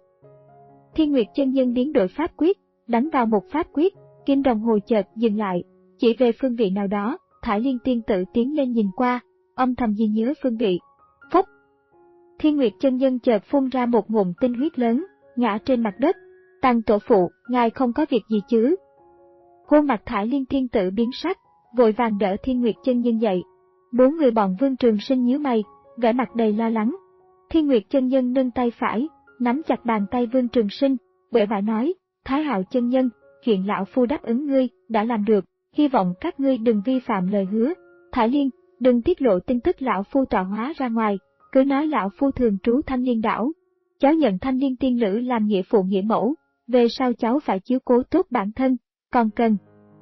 S1: Thiên Nguyệt Chân Nhân biến đổi pháp quyết, đánh vào một pháp quyết, kim đồng hồ chợt dừng lại, chỉ về phương vị nào đó. Thải Liên Tiên Tử tiến lên nhìn qua, âm thầm ghi nhớ phương vị. Phốc. Thiên Nguyệt Chân Nhân chợt phun ra một ngụm tinh huyết lớn, ngã trên mặt đất. Tăng tổ phụ, ngài không có việc gì chứ? Khuôn mặt Thải Liên Tiên Tử biến sắc, vội vàng đỡ Thiên Nguyệt Chân Nhân dậy. Bốn người bọn Vương Trường Sinh nhíu mày, vẻ mặt đầy lo lắng. Thiên Nguyệt Chân Nhân nâng tay phải, nắm chặt bàn tay Vương Trường Sinh, bệ bại nói: Thái Hạo Chân Nhân, chuyện lão phu đáp ứng ngươi đã làm được, hy vọng các ngươi đừng vi phạm lời hứa. Thải Liên, đừng tiết lộ tin tức lão phu tọa hóa ra ngoài, cứ nói lão phu thường trú Thanh Liên đảo. Cháu nhận Thanh Liên tiên nữ làm nghĩa phụ nghĩa mẫu, về sau cháu phải chiếu cố tốt bản thân, còn cần.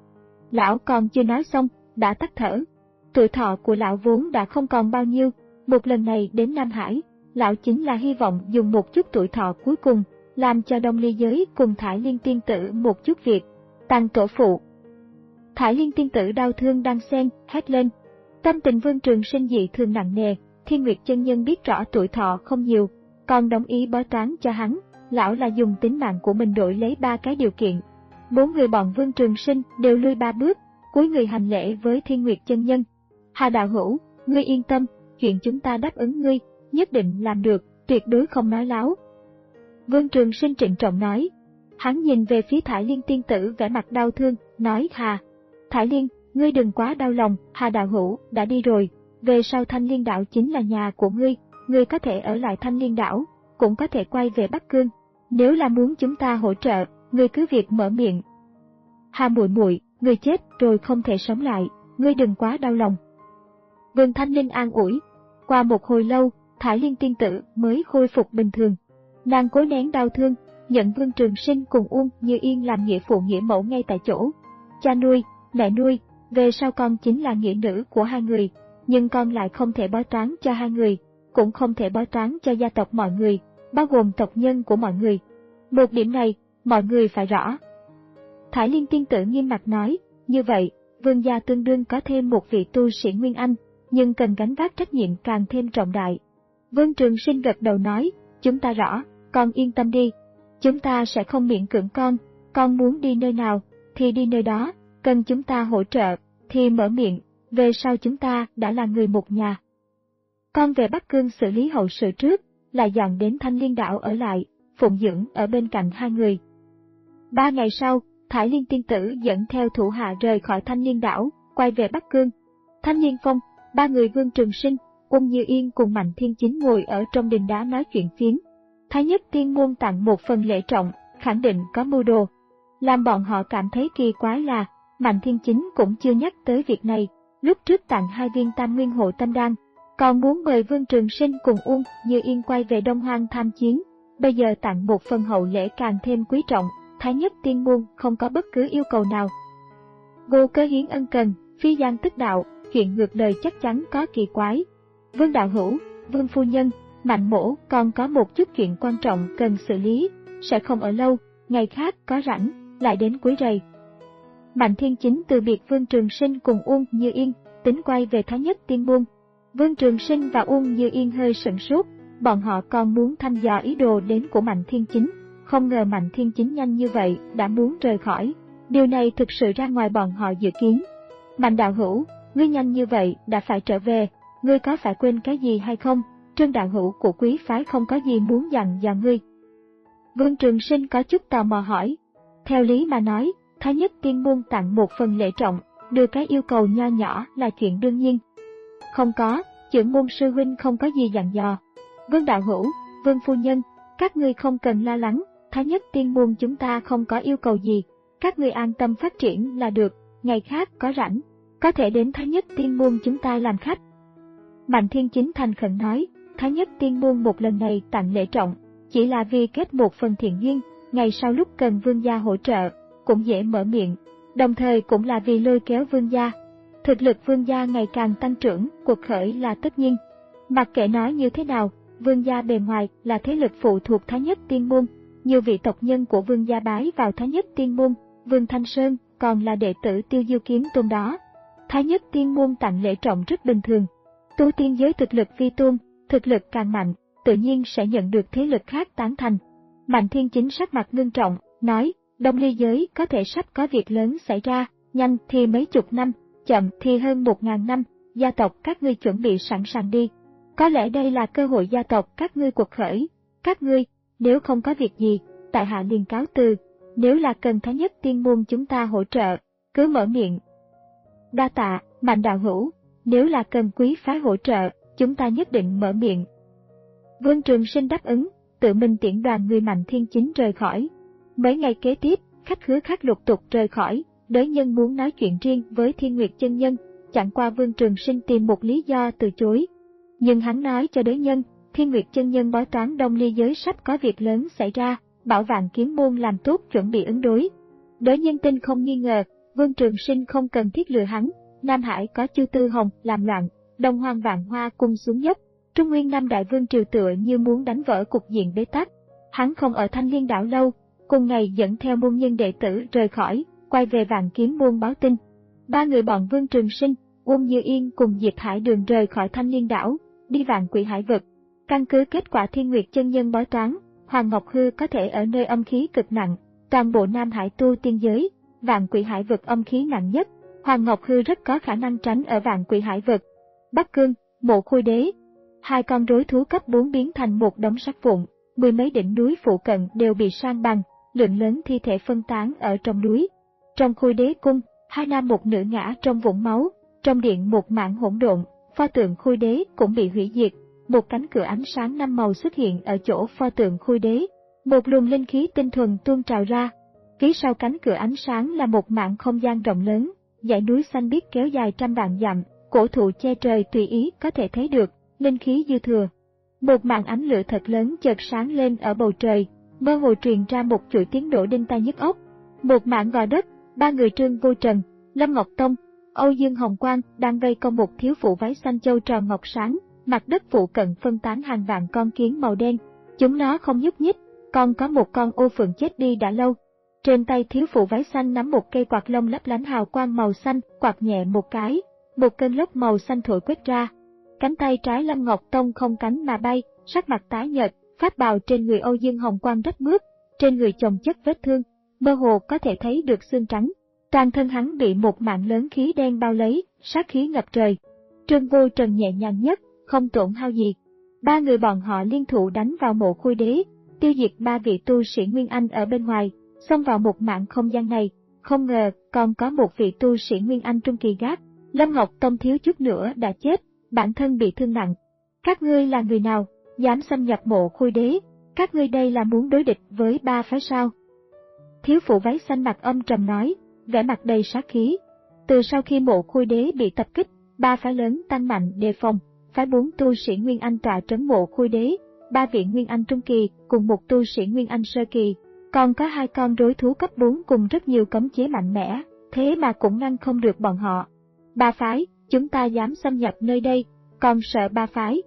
S1: Lão còn chưa nói xong, đã tắt thở. Tuổi thọ của lão vốn đã không còn bao nhiêu, một lần này đến Nam Hải, lão chính là hy vọng dùng một chút tuổi thọ cuối cùng, làm cho Đông Ly Giới cùng Thải Liên tiên tử một chút việc. Tăng tổ phụ. Thải Liên tiên tử đau thương đan xen, hét lên. Tâm tình Vương Trường Sinh dị thường nặng nề, Thiên Nguyệt Chân Nhân biết rõ tuổi thọ không nhiều, còn đồng ý bói toán cho hắn, lão là dùng tính mạng của mình đổi lấy ba cái điều kiện. Bốn người bọn Vương Trường Sinh đều lui ba bước, cúi người hành lễ với Thiên Nguyệt Chân Nhân. Hà Đạo Hữu, ngươi yên tâm, chuyện chúng ta đáp ứng ngươi, nhất định làm được, tuyệt đối không nói láo. Vương Trường Sinh trịnh trọng nói. Hắn nhìn về phía Thải Liên tiên tử vẻ mặt đau thương, nói: Hà Thải Liên, ngươi đừng quá đau lòng, Hà Đạo Hữu đã đi rồi, về sau Thanh Liên đảo chính là nhà của ngươi, ngươi có thể ở lại Thanh Liên đảo, cũng có thể quay về Bắc Cương. Nếu là muốn chúng ta hỗ trợ, ngươi cứ việc mở miệng. Hà muội muội, ngươi chết rồi không thể sống lại, ngươi đừng quá đau lòng. Vương Thanh Linh an ủi. Qua một hồi lâu, Thải Liên tiên tử mới khôi phục bình thường. Nàng cố nén đau thương, nhận Vương Trường Sinh cùng Uông Như Yên làm nghĩa phụ nghĩa mẫu ngay tại chỗ. Cha nuôi, mẹ nuôi, về sau con chính là nghĩa nữ của hai người, nhưng con lại không thể bói toán cho hai người, cũng không thể bói toán cho gia tộc mọi người, bao gồm tộc nhân của mọi người. Một điểm này, mọi người phải rõ. Thải Liên tiên tử nghiêm mặt nói, như vậy, Vương gia tương đương có thêm một vị tu sĩ Nguyên Anh, nhưng cần gánh vác trách nhiệm càng thêm trọng đại. Vương Trường Sinh gật đầu nói, chúng ta rõ, con yên tâm đi. Chúng ta sẽ không miễn cưỡng con, con muốn đi nơi nào, thì đi nơi đó, cần chúng ta hỗ trợ, thì mở miệng, về sau chúng ta đã là người một nhà. Con về Bắc Cương xử lý hậu sự trước, lại dọn đến Thanh Liên đảo ở lại, phụng dưỡng ở bên cạnh hai người. Ba ngày sau, Thải Liên tiên tử dẫn theo thủ hạ rời khỏi Thanh Liên đảo, quay về Bắc Cương. Thanh Liên Phong, ba người Vương Trường Sinh, Uông Như Yên cùng Mạnh Thiên Chính ngồi ở trong đình đá nói chuyện phiếm. Thái Nhất Tiên Môn tặng một phần lễ trọng, khẳng định có mưu đồ. Làm bọn họ cảm thấy kỳ quái là, Mạnh Thiên Chính cũng chưa nhắc tới việc này, lúc trước tặng hai viên Tam Nguyên Hộ Tâm Đan, còn muốn mời Vương Trường Sinh cùng Uông Như Yên quay về Đông Hoang tham chiến, bây giờ tặng một phần hậu lễ càng thêm quý trọng. Thái Nhất Tiên Môn không có bất cứ yêu cầu nào. Vô cớ hiến ân cần, phi gian tức đạo, chuyện ngược đời chắc chắn có kỳ quái. Vương đạo hữu, Vương phu nhân, Mạnh mỗ còn có một chút chuyện quan trọng cần xử lý, sẽ không ở lâu, ngày khác có rảnh, lại đến quấy rầy. Mạnh Thiên Chính từ biệt Vương Trường Sinh cùng Uông Như Yên, từ tính quay về Thái Nhất Tiên Môn. Vương Trường Sinh và Uông Như Yên hơi sửng sốt, bọn họ còn muốn thăm dò ý đồ đến của Mạnh Thiên Chính, không ngờ Mạnh Thiên Chính nhanh như vậy đã muốn rời khỏi. Điều này thực sự ra ngoài bọn họ dự kiến. Mạnh đạo hữu, ngươi nhanh như vậy đã phải trở về, ngươi có phải quên cái gì hay không? Trương đạo hữu của quý phái không có gì muốn dặn dò ngươi. Vương Trường Sinh có chút tò mò hỏi. Theo lý mà nói, Thái Nhất Tiên Môn tặng một phần lễ trọng, đưa cái yêu cầu nho nhỏ là chuyện đương nhiên. Không có, trưởng môn sư huynh không có gì dặn dò. Vương đạo hữu, Vương phu nhân, các ngươi không cần lo lắng, Thái Nhất Tiên Môn chúng ta không có yêu cầu gì, các ngươi an tâm phát triển là được, ngày khác có rảnh, có thể đến Thái Nhất Tiên Môn chúng ta làm khách. Mạnh Thiên Chính thành khẩn nói, Thái Nhất Tiên Môn một lần này tặng lễ trọng, chỉ là vì kết một phần thiện duyên, ngày sau lúc cần vương gia hỗ trợ, cũng dễ mở miệng, đồng thời cũng là vì lôi kéo vương gia. Thực lực vương gia ngày càng tăng trưởng, cuộc khởi là tất nhiên. Mặc kệ nói như thế nào, vương gia bề ngoài là thế lực phụ thuộc Thái Nhất Tiên Môn, nhiều vị tộc nhân của vương gia bái vào Thái Nhất Tiên Môn, Vương Thanh Sơn còn là đệ tử Tiêu Diêu Kiếm Tôn đó. Thái Nhất Tiên Môn tặng lễ trọng rất bình thường. Tu tiên giới thực lực vi tôn, thực lực càng mạnh, tự nhiên sẽ nhận được thế lực khác tán thành. Mạnh Thiên Chính sắc mặt ngưng trọng, nói, Đông Ly giới có thể sắp có việc lớn xảy ra, nhanh thì mấy chục năm, chậm thì hơn một ngàn năm, gia tộc các ngươi chuẩn bị sẵn sàng đi. Có lẽ đây là cơ hội gia tộc các ngươi cuộc khởi. Các ngươi, nếu không có việc gì, tại hạ liền cáo từ, nếu là cần Thái Nhất Tiên Môn chúng ta hỗ trợ, cứ mở miệng. Đa tạ, Mạnh đạo hữu, nếu là cần quý phái hỗ trợ, chúng ta nhất định mở miệng. Vương Trường Sinh đáp ứng, tự mình tiễn đoàn người Mạnh Thiên Chính rời khỏi. Mấy ngày kế tiếp, khách khứa khác lục tục rời khỏi, đới nhân muốn nói chuyện riêng với Thiên Nguyệt chân nhân, chẳng qua Vương Trường Sinh tìm một lý do từ chối. Nhưng hắn nói cho đới nhân, Thiên Nguyệt chân nhân bói toán Đông Ly giới sắp có việc lớn xảy ra, bảo Vạn Kiếm môn làm tốt chuẩn bị ứng đối. Đới nhân tin không nghi ngờ, Vương Trường Sinh không cần thiết lừa hắn, Nam Hải có Chu Tư Hồng làm loạn, Đông Hoang Vạn Hoa cung xuống dốc, Trung Nguyên Nam Đại Vương triều tựa như muốn đánh vỡ cục diện bế tắc. Hắn không ở Thanh Liên đảo lâu, cùng ngày dẫn theo môn nhân đệ tử rời khỏi, quay về Vạn Kiếm môn báo tin. Ba người bọn Vương Trường Sinh, Uông Như Yên cùng Diệp Hải Đường rời khỏi Thanh Liên đảo, đi Vạn Quỷ Hải vực. Căn cứ kết quả Thiên Nguyệt chân nhân bói toán, Hoàng Ngọc Hư có thể ở nơi âm khí cực nặng, toàn bộ Nam Hải tu tiên giới, Vạn Quỷ Hải vực âm khí nặng nhất, Hoàng Ngọc Hư rất có khả năng tránh ở Vạn Quỷ Hải vực. Bắc Cương, Mộ Khôi Đế, hai con rối thú cấp bốn biến thành một đống sắt vụn, mười mấy đỉnh núi phụ cận đều bị san bằng, lượng lớn thi thể phân tán ở trong núi. Trong Khôi Đế cung, hai nam một nữ ngã trong vũng máu, trong điện một mảng hỗn độn, pho tượng Khôi Đế cũng bị hủy diệt. Một cánh cửa ánh sáng năm màu xuất hiện ở chỗ pho tượng Khôi Đế, một luồng linh khí tinh thuần tuôn trào ra. Phía sau cánh cửa ánh sáng là một mảng không gian rộng lớn, dãy núi xanh biếc kéo dài trăm vạn dặm, cổ thụ che trời tùy ý có thể thấy được, linh khí dư thừa. Một mảng ánh lửa thật lớn chợt sáng lên ở bầu trời, mơ hồ truyền ra một chuỗi tiếng nổ đinh tai nhức óc. Một mảng gò đất, ba người Trương Vô Trần, Lâm Ngọc Tông, Âu Dương Hồng Quang đang vây công một thiếu phụ váy xanh châu tròn ngọc sáng. Mặt đất phụ cận phân tán hàng vạn con kiến màu đen, chúng nó không nhúc nhích, còn có một con ô phượng chết đi đã lâu. Trên tay thiếu phụ váy xanh nắm một cây quạt lông lấp lánh hào quang màu xanh, quạt nhẹ một cái, một cơn lốc màu xanh thổi quét ra. Cánh tay trái Lâm Ngọc Tông không cánh mà bay, sắc mặt tái nhợt, pháp bào trên người Âu Dương Hồng Quang rách mướp, trên người chồng chất vết thương, mơ hồ có thể thấy được xương trắng. Toàn thân hắn bị một mảng lớn khí đen bao lấy, sát khí ngập trời. Trương Vô Trần nhẹ nhàng nhất, không tổn hao gì. Ba người bọn họ liên thủ đánh vào Mộ Khôi Đế, tiêu diệt ba vị tu sĩ Nguyên Anh ở bên ngoài, xông vào một mảng không gian này. Không ngờ còn có một vị tu sĩ Nguyên Anh trung kỳ gác. Lâm Ngọc Tông thiếu chút nữa đã chết, bản thân bị thương nặng. Các ngươi là người nào, dám xâm nhập Mộ Khôi Đế? Các ngươi đây là muốn đối địch với ba phái sao? Thiếu phụ váy xanh mặt âm trầm nói, vẻ mặt đầy sát khí. Từ sau khi Mộ Khôi Đế bị tập kích, ba phái lớn tăng mạnh đề phòng. Phái bốn tu sĩ Nguyên Anh tọa trấn Mộ Khôi Đế, ba vị Nguyên Anh trung kỳ cùng một tu sĩ Nguyên Anh sơ kỳ, còn có hai con rối thú cấp bốn cùng rất nhiều cấm chế mạnh mẽ, thế mà cũng ngăn không được bọn họ. Ba phái, chúng ta dám xâm nhập nơi đây, còn sợ ba phái?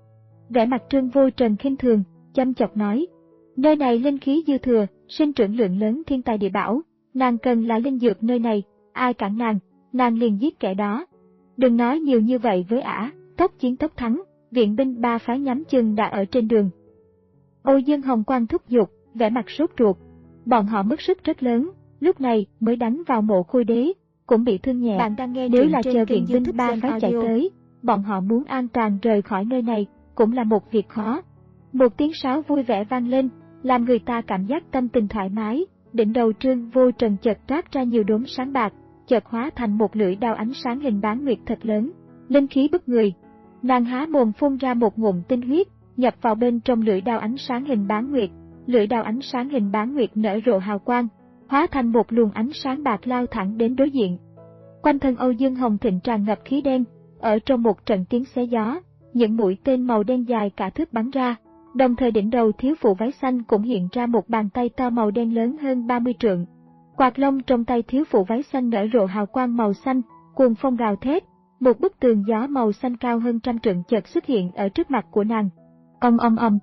S1: Vẻ mặt Trương Vô Trần khinh thường, chăm chọc nói, nơi này linh khí dư thừa, sinh trưởng lượng lớn thiên tài địa bảo, nàng cần là linh dược nơi này, ai cản nàng, nàng liền giết kẻ đó. Đừng nói nhiều như vậy với ả, tốc chiến tốc thắng, viện binh ba phái nhắm chừng đã ở trên đường. Âu Dương Hồng Quang thúc giục, vẻ mặt sốt ruột. Bọn họ mất sức rất lớn, lúc này mới đánh vào Mộ Khôi Đế, cũng bị thương nhẹ.
S2: Bạn đang nghe
S1: Nếu
S2: truyện
S1: là
S2: trên
S1: chờ
S2: kênh
S1: viện binh
S2: YouTube
S1: ba
S2: Zen
S1: phái chạy
S2: Audio.
S1: tới, bọn họ muốn an toàn rời khỏi nơi này, cũng là một việc khó. Một tiếng sáo vui vẻ vang lên, làm người ta cảm giác tâm tình thoải mái. Đỉnh đầu Trương Vô Trần chợt toát ra nhiều đốm sáng bạc, chợt hóa thành một lưỡi đao ánh sáng hình bán nguyệt thật lớn, linh khí bức người. Nàng há mồm phun ra một ngụm tinh huyết, nhập vào bên trong lưỡi đao ánh sáng hình bán nguyệt. Lưỡi đao ánh sáng hình bán nguyệt nở rộ hào quang, hóa thành một luồng ánh sáng bạc lao thẳng đến đối diện. Quanh thân Âu Dương Hồng Thịnh tràn ngập khí đen, ở trong một trận tiếng xé gió, những mũi tên màu đen dài cả thước bắn ra. Đồng thời đỉnh đầu thiếu phụ váy xanh cũng hiện ra một bàn tay to màu đen lớn hơn ba mươi trượng. Quạt lông trong tay thiếu phụ váy xanh nở rộ hào quang màu xanh, cuồng phong gào thét, một bức tường gió màu xanh cao hơn trăm trượng chợt xuất hiện ở trước mặt của nàng. Ầm ầm ầm.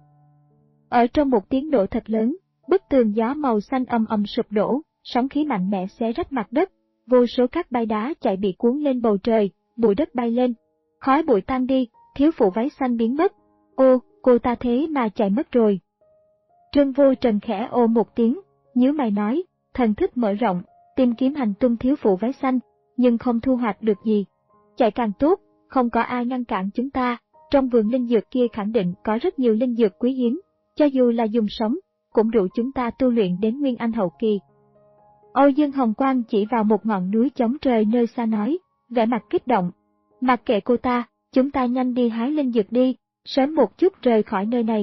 S1: Ở trong một tiếng nổ thật lớn, bức tường gió màu xanh ầm ầm sụp đổ, sóng khí mạnh mẽ xé rách mặt đất, vô số các bãi đá chạy bị cuốn lên bầu trời, bụi đất bay lên, khói bụi tan đi, thiếu phụ váy xanh biến mất. Ô, cô ta thế mà chạy mất rồi. Trương Vô Trần khẽ ô một tiếng, nhíu mày nói, thần thức mở rộng, tìm kiếm hành tung thiếu phụ váy xanh, nhưng không thu hoạch được gì. Chạy càng tốt, không có ai ngăn cản chúng ta, trong vườn linh dược kia khẳng định có rất nhiều linh dược quý hiếm, cho dù là dùng sống, cũng đủ chúng ta tu luyện đến Nguyên Anh hậu kỳ. Âu Dương Hồng Quang chỉ vào một ngọn núi chống trời nơi xa nói, vẻ mặt kích động. Mặc kệ cô ta, chúng ta nhanh đi hái linh dược đi, sớm một chút rời khỏi nơi này.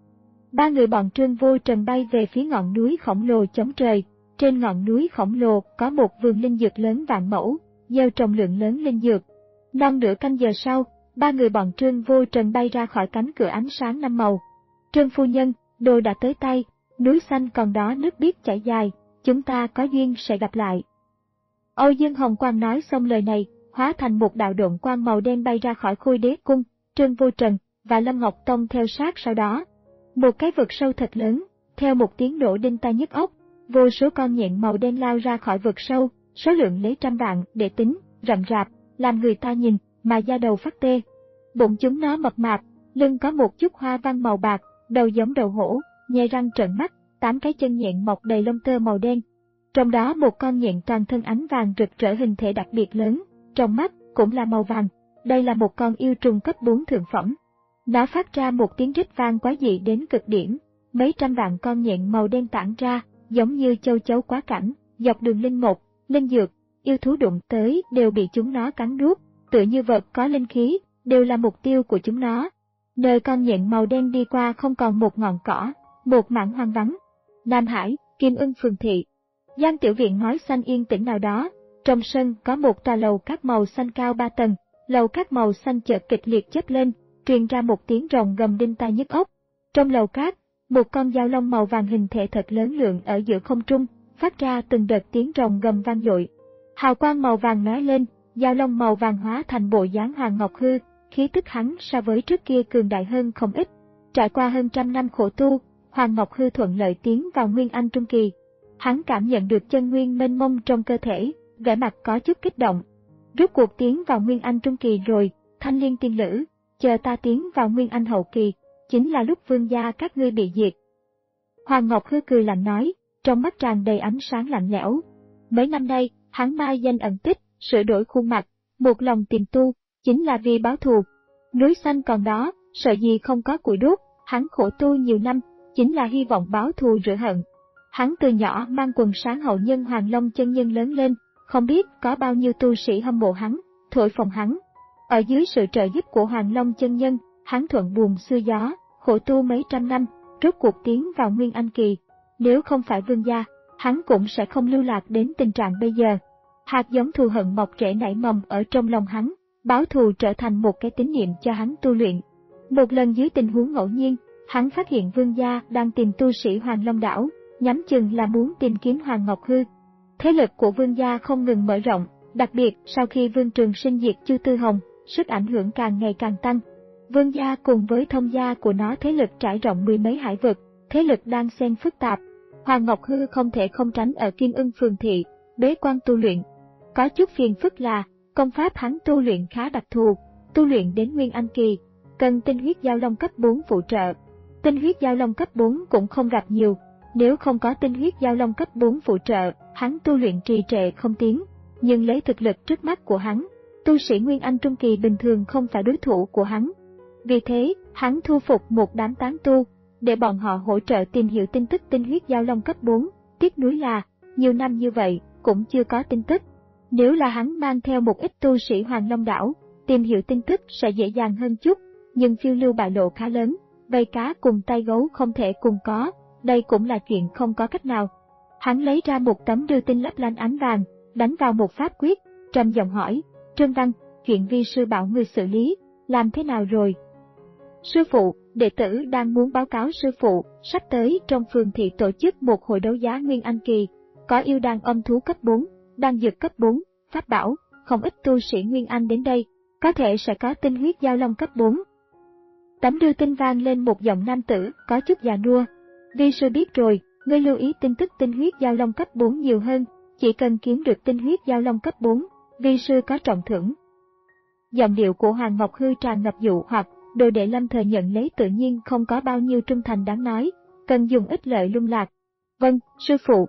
S1: Ba người bọn Trương Vô Trần bay về phía ngọn núi khổng lồ chống trời. Trên ngọn núi khổng lồ có một vườn linh dược lớn vạn mẫu, gieo trồng lượng lớn linh dược. Non nửa canh giờ sau, ba người bọn Trương Vô Trần bay ra khỏi cánh cửa ánh sáng năm màu. Trương phu nhân, đồ đã tới tay, núi xanh còn đó nước biếc chảy dài, chúng ta có duyên sẽ gặp lại. Âu Dương Hồng Quang nói xong lời này, hóa thành một đạo độn quang màu đen bay ra khỏi Khôi Đế cung. Trương Vô Trần và Lâm Ngọc Tông theo sát sau đó. Một cái vực sâu thật lớn, theo một tiếng nổ đinh tai nhức óc, vô số con nhện màu đen lao ra khỏi vực sâu, số lượng lấy trăm vạn để tính, rậm rạp, làm người ta nhìn mà da đầu phát tê. Bụng chúng nó mập mạp, lưng có một chút hoa văn màu bạc, đầu giống đầu hổ, nhe răng trợn mắt, tám cái chân nhện mọc đầy lông tơ màu đen. Trong đó một con nhện toàn thân ánh vàng rực rỡ, hình thể đặc biệt lớn, trong mắt cũng là màu vàng. Đây là một con yêu trùng cấp bốn thượng phẩm. Nó phát ra một tiếng rít vang quái dị đến cực điểm, mấy trăm vạn con nhện màu đen tản ra, giống như châu chấu quá cảnh, dọc đường linh mục, linh dược, yêu thú đụng tới đều bị chúng nó cắn nuốt, tựa như vật có linh khí, đều là mục tiêu của chúng nó. Nơi con nhện màu đen đi qua không còn một ngọn cỏ, một mảng hoang vắng. Nam Hải, Kim Ưng phường thị. Giang Tiểu Viện ngói xanh yên tĩnh nào đó, trong sân có một tòa lầu các màu xanh cao ba tầng, lầu các màu xanh chợt kịch liệt chớp lên, truyền ra một tiếng rồng gầm đinh tai nhức óc. Trong lầu cát, một con dao long màu vàng hình thể thật lớn lượn ở giữa không trung, phát ra từng đợt tiếng rồng gầm vang dội. Hào quang màu vàng lóe lên, dao long màu vàng hóa thành bộ dáng Hoàng Ngọc Hư, khí tức hắn so với trước kia cường đại hơn không ít. Trải qua hơn trăm năm khổ tu, Hoàng Ngọc Hư thuận lợi tiến vào Nguyên Anh trung kỳ. Hắn cảm nhận được chân nguyên mênh mông trong cơ thể, vẻ mặt có chút kích động. Rốt cuộc tiến vào Nguyên Anh trung kỳ rồi, Thanh Liên tiên lữ, chờ ta tiến vào Nguyên Anh hậu kỳ, chính là lúc vương gia các ngươi bị diệt. Hoàng Ngọc Hư cười lạnh nói, trong mắt tràn đầy ánh sáng lạnh lẽo. Mấy năm nay, hắn mai danh ẩn tích, sửa đổi khuôn mặt, một lòng tìm tu, chính là vì báo thù. Núi xanh còn đó, sợ gì không có củi đốt, hắn khổ tu nhiều năm, chính là hy vọng báo thù rửa hận. Hắn từ nhỏ mang quần sáng hậu nhân Hoàng Long chân nhân lớn lên, không biết có bao nhiêu tu sĩ hâm mộ hắn, thổi phồng hắn. Ở dưới sự trợ giúp của Hoàng Long chân nhân, hắn thuận buồm xuôi gió, khổ tu mấy trăm năm, rốt cuộc tiến vào Nguyên Anh kỳ. Nếu không phải vương gia, hắn cũng sẽ không lưu lạc đến tình trạng bây giờ. Hạt giống thù hận mọc rễ nảy mầm ở trong lòng hắn, báo thù trở thành một cái tín niệm cho hắn tu luyện. Một lần dưới tình huống ngẫu nhiên, hắn phát hiện vương gia đang tìm tu sĩ Hoàng Long đảo, nhắm chừng là muốn tìm kiếm Hoàng Ngọc Hư. Thế lực của vương gia không ngừng mở rộng, đặc biệt sau khi Vương Trường Sinh diệt Chu Tư Hồng, sức ảnh hưởng càng ngày càng tăng. Vương gia cùng với thông gia của nó thế lực trải rộng mười mấy hải vực, thế lực đang xen phức tạp. Hoàng Ngọc Hư không thể không tránh ở Kim Ưng phường thị, bế quan tu luyện. Có chút phiền phức là, Công pháp hắn tu luyện khá đặc thù, tu luyện đến Nguyên Anh kỳ, cần tinh huyết giao long cấp bốn phụ trợ. Tinh huyết giao long cấp bốn cũng không gặp nhiều, nếu không có tinh huyết giao long cấp bốn phụ trợ, hắn tu luyện trì trệ không tiến. Nhưng lấy thực lực trước mắt của hắn, tu sĩ Nguyên Anh trung kỳ bình thường không phải đối thủ của hắn. Vì thế, hắn thu phục một đám tán tu, để bọn họ hỗ trợ tìm hiểu tin tức tinh huyết giao long cấp bốn. Tiếc nuối là, nhiều năm như vậy, cũng chưa có tin tức. Nếu là hắn mang theo một ít tu sĩ Hoàng Long đảo, tìm hiểu tin tức sẽ dễ dàng hơn chút, nhưng phiêu lưu bại lộ khá lớn, vây cá cùng tay gấu không thể cùng có, đây cũng là chuyện không có cách nào. Hắn lấy ra một tấm đưa tin lấp lánh ánh vàng, đánh vào một pháp quyết, trầm giọng hỏi, Trương Văn, chuyện vi sư bảo người xử lý, làm thế nào rồi? Sư phụ, đệ tử đang muốn báo cáo sư phụ, sắp tới trong phường thị tổ chức một hội đấu giá Nguyên Anh kỳ, có yêu đan âm thú cấp bốn, đan dược cấp bốn, pháp bảo, không ít tu sĩ Nguyên Anh đến đây, có thể sẽ có tinh huyết giao long cấp bốn. Tấm đưa tin vang lên một giọng nam tử, có chút già nua. Vi sư biết rồi, ngươi lưu ý tin tức tinh huyết giao long cấp bốn nhiều hơn, chỉ cần kiếm được tinh huyết giao long cấp bốn, vi sư có trọng thưởng. Giọng điệu của Hoàng Ngọc Hư tràn ngập dụ hoặc, đồ đệ Lâm Thời nhận lấy tự nhiên không có bao nhiêu trung thành đáng nói, cần dùng ít lợi lung lạc. Vâng, sư phụ.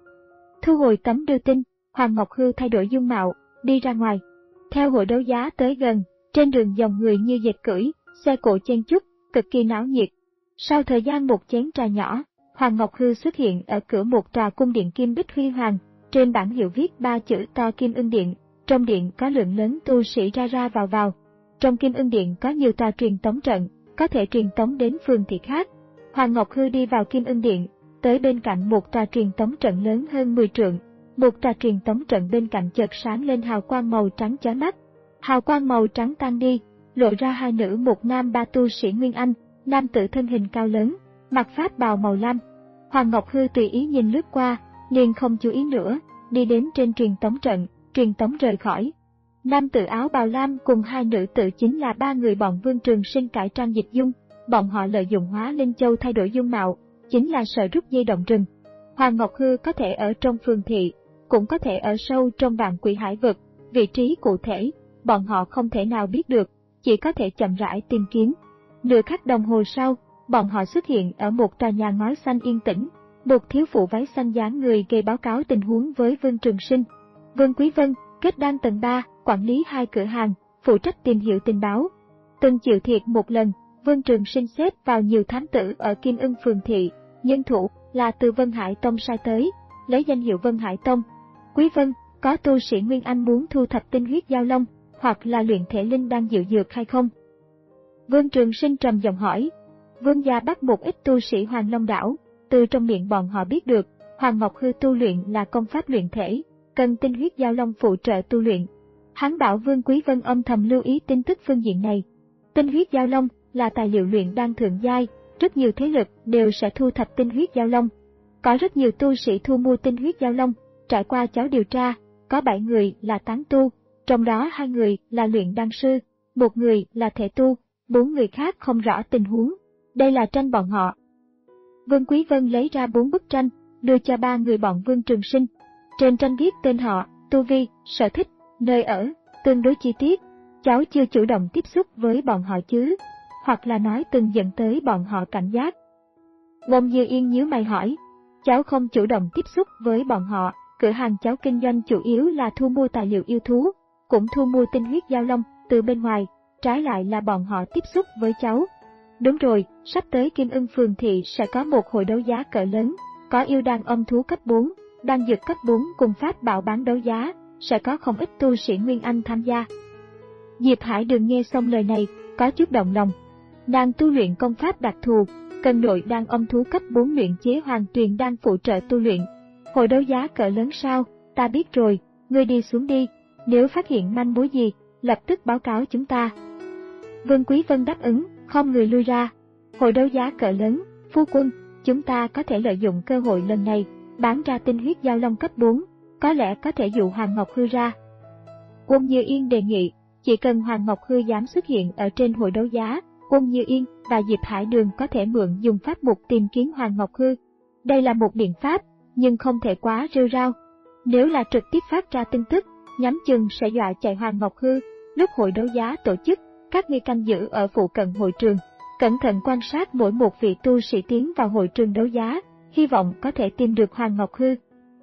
S1: Thu hồi tấm đưa tin, Hoàng Ngọc Hư thay đổi dung mạo, đi ra ngoài. Theo hội đấu giá tới gần, trên đường dòng người như dệt cưỡi, xe cộ chen chúc, cực kỳ náo nhiệt. Sau thời gian một chén trà nhỏ, Hoàng Ngọc Hư xuất hiện ở cửa một tòa cung điện kim bích huy hoàng, trên bảng hiệu viết ba chữ to Kim Ưng Điện, trong điện có lượng lớn tu sĩ ra ra vào vào. Trong Kim Ưng Điện có nhiều tòa truyền tống trận, có thể truyền tống đến phường thị khác. Hoàng Ngọc Hư đi vào Kim Ưng Điện, tới bên cạnh một tòa truyền tống trận lớn hơn mười trượng. Một tòa truyền tống trận bên cạnh chợt sáng lên hào quang màu trắng chói mắt. Hào quang màu trắng tan đi, lộ ra hai nữ một nam ba tu sĩ Nguyên Anh, nam tử thân hình cao lớn, mặc pháp bào màu lam. Hoàng Ngọc Hư tùy ý nhìn lướt qua, liền không chú ý nữa, đi đến trên truyền tống trận, truyền tống rời khỏi. Nam tử áo bào lam cùng hai nữ tử chính là ba người bọn Vương Trường Sinh cải trang dịch dung, bọn họ lợi dụng hóa linh châu thay đổi dung mạo, chính là sợ rút dây động rừng. Hoàng Ngọc Hư có thể ở trong phường thị, cũng có thể ở sâu trong vạn quỷ hải vực, vị trí cụ thể, bọn họ không thể nào biết được, chỉ có thể chậm rãi tìm kiếm. Nửa khắc đồng hồ sau, bọn họ xuất hiện ở một tòa nhà ngói xanh yên tĩnh. Một thiếu phụ váy xanh dáng người gây báo cáo tình huống với Vương Trường Sinh. Vương Quý Vân, kết đan tầng ba, quản lý hai cửa hàng, phụ trách tìm hiểu tình báo. Từng chịu thiệt một lần, Vương Trường Sinh xếp vào nhiều thám tử ở Kim Ưng phường thị, nhân thủ là từ Vân Hải Tông sai tới, lấy danh hiệu Vân Hải Tông. Quý Vân, có tu sĩ Nguyên Anh muốn thu thập tinh huyết giao long, hoặc là luyện thể linh đang diệu dược hay không? Vương Trường Sinh trầm giọng hỏi. Vương gia bắt một ít tu sĩ Hoàng Long đảo, từ trong miệng bọn họ biết được, Hoàng Ngọc Hư tu luyện là công pháp luyện thể, cần tinh huyết giao long phụ trợ tu luyện. Hắn bảo Vương Quý Vân âm thầm lưu ý tin tức phương diện này. Tinh huyết giao long là tài liệu luyện đan thượng giai, rất nhiều thế lực đều sẽ thu thập tinh huyết giao long. Có rất nhiều tu sĩ thu mua tinh huyết giao long, trải qua cháu điều tra, có bảy người là tán tu, trong đó hai người là luyện đan sư, một người là thể tu, bốn người khác không rõ tình huống. Đây là tranh bọn họ. Vương Quý Vân lấy ra bốn bức tranh, đưa cho ba người bọn Vương Trường Sinh. Trên tranh viết tên họ, tu vi, sở thích, nơi ở, tương đối chi tiết. Cháu chưa chủ động tiếp xúc với bọn họ chứ, hoặc là nói từng dẫn tới bọn họ cảnh giác. Ngôn Như Yên nhíu mày hỏi, cháu không chủ động tiếp xúc với bọn họ, cửa hàng cháu kinh doanh chủ yếu là thu mua tài liệu yêu thú, cũng thu mua tinh huyết giao long từ bên ngoài, trái lại là bọn họ tiếp xúc với cháu. Đúng rồi, sắp tới Kim Ưng phường thị sẽ có một hội đấu giá cỡ lớn, có yêu đan âm thú cấp bốn, đan dược cấp bốn cùng pháp bảo bán đấu giá, sẽ có không ít tu sĩ Nguyên Anh tham gia. Diệp Hải Đường nghe xong lời này, có chút động lòng. Nàng tu luyện công pháp đặc thù, cần nội đan âm thú cấp bốn luyện chế hoàng tuyền đan phụ trợ tu luyện. Hội đấu giá cỡ lớn sao, ta biết rồi, ngươi đi xuống đi, nếu phát hiện manh mối gì, lập tức báo cáo chúng ta. Vương Quý Vân đáp ứng, không người lui ra. Hội đấu giá cỡ lớn, phu quân, chúng ta có thể lợi dụng cơ hội lần này, bán ra tinh huyết giao long cấp bốn, có lẽ có thể dụ Hoàng Ngọc Hư ra. Quân Như Yên đề nghị, chỉ cần Hoàng Ngọc Hư dám xuất hiện ở trên hội đấu giá, Quân Như Yên và Diệp Hải Đường có thể mượn dùng pháp mục tìm kiếm Hoàng Ngọc Hư. Đây là một biện pháp, nhưng không thể quá rêu rao. Nếu là trực tiếp phát ra tin tức, nhắm chừng sẽ dọa chạy Hoàng Ngọc Hư. Lúc hội đấu giá tổ chức, các ngươi canh giữ ở phụ cận hội trường, cẩn thận quan sát mỗi một vị tu sĩ tiến vào hội trường đấu giá, hy vọng có thể tìm được Hoàng Ngọc Hư.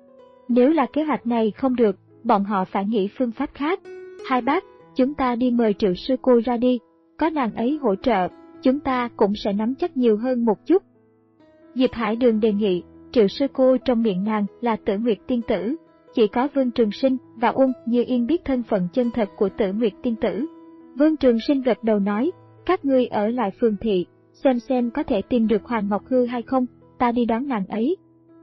S1: Nếu là kế hoạch này không được, bọn họ phải nghĩ phương pháp khác. Hai bác, chúng ta đi mời Triệu sư cô ra đi, có nàng ấy hỗ trợ, chúng ta cũng sẽ nắm chắc nhiều hơn một chút. Diệp Hải Đường đề nghị, Triệu sư cô trong miệng nàng là Tử Nguyệt tiên tử, chỉ có Vương Trường Sinh và Uông Như Yên biết thân phận chân thật của Tử Nguyệt tiên tử. Vương Trường Sinh gật đầu nói, các ngươi ở lại phường thị, xem xem có thể tìm được Hoàng Ngọc Hư hay không, ta đi đón nàng ấy.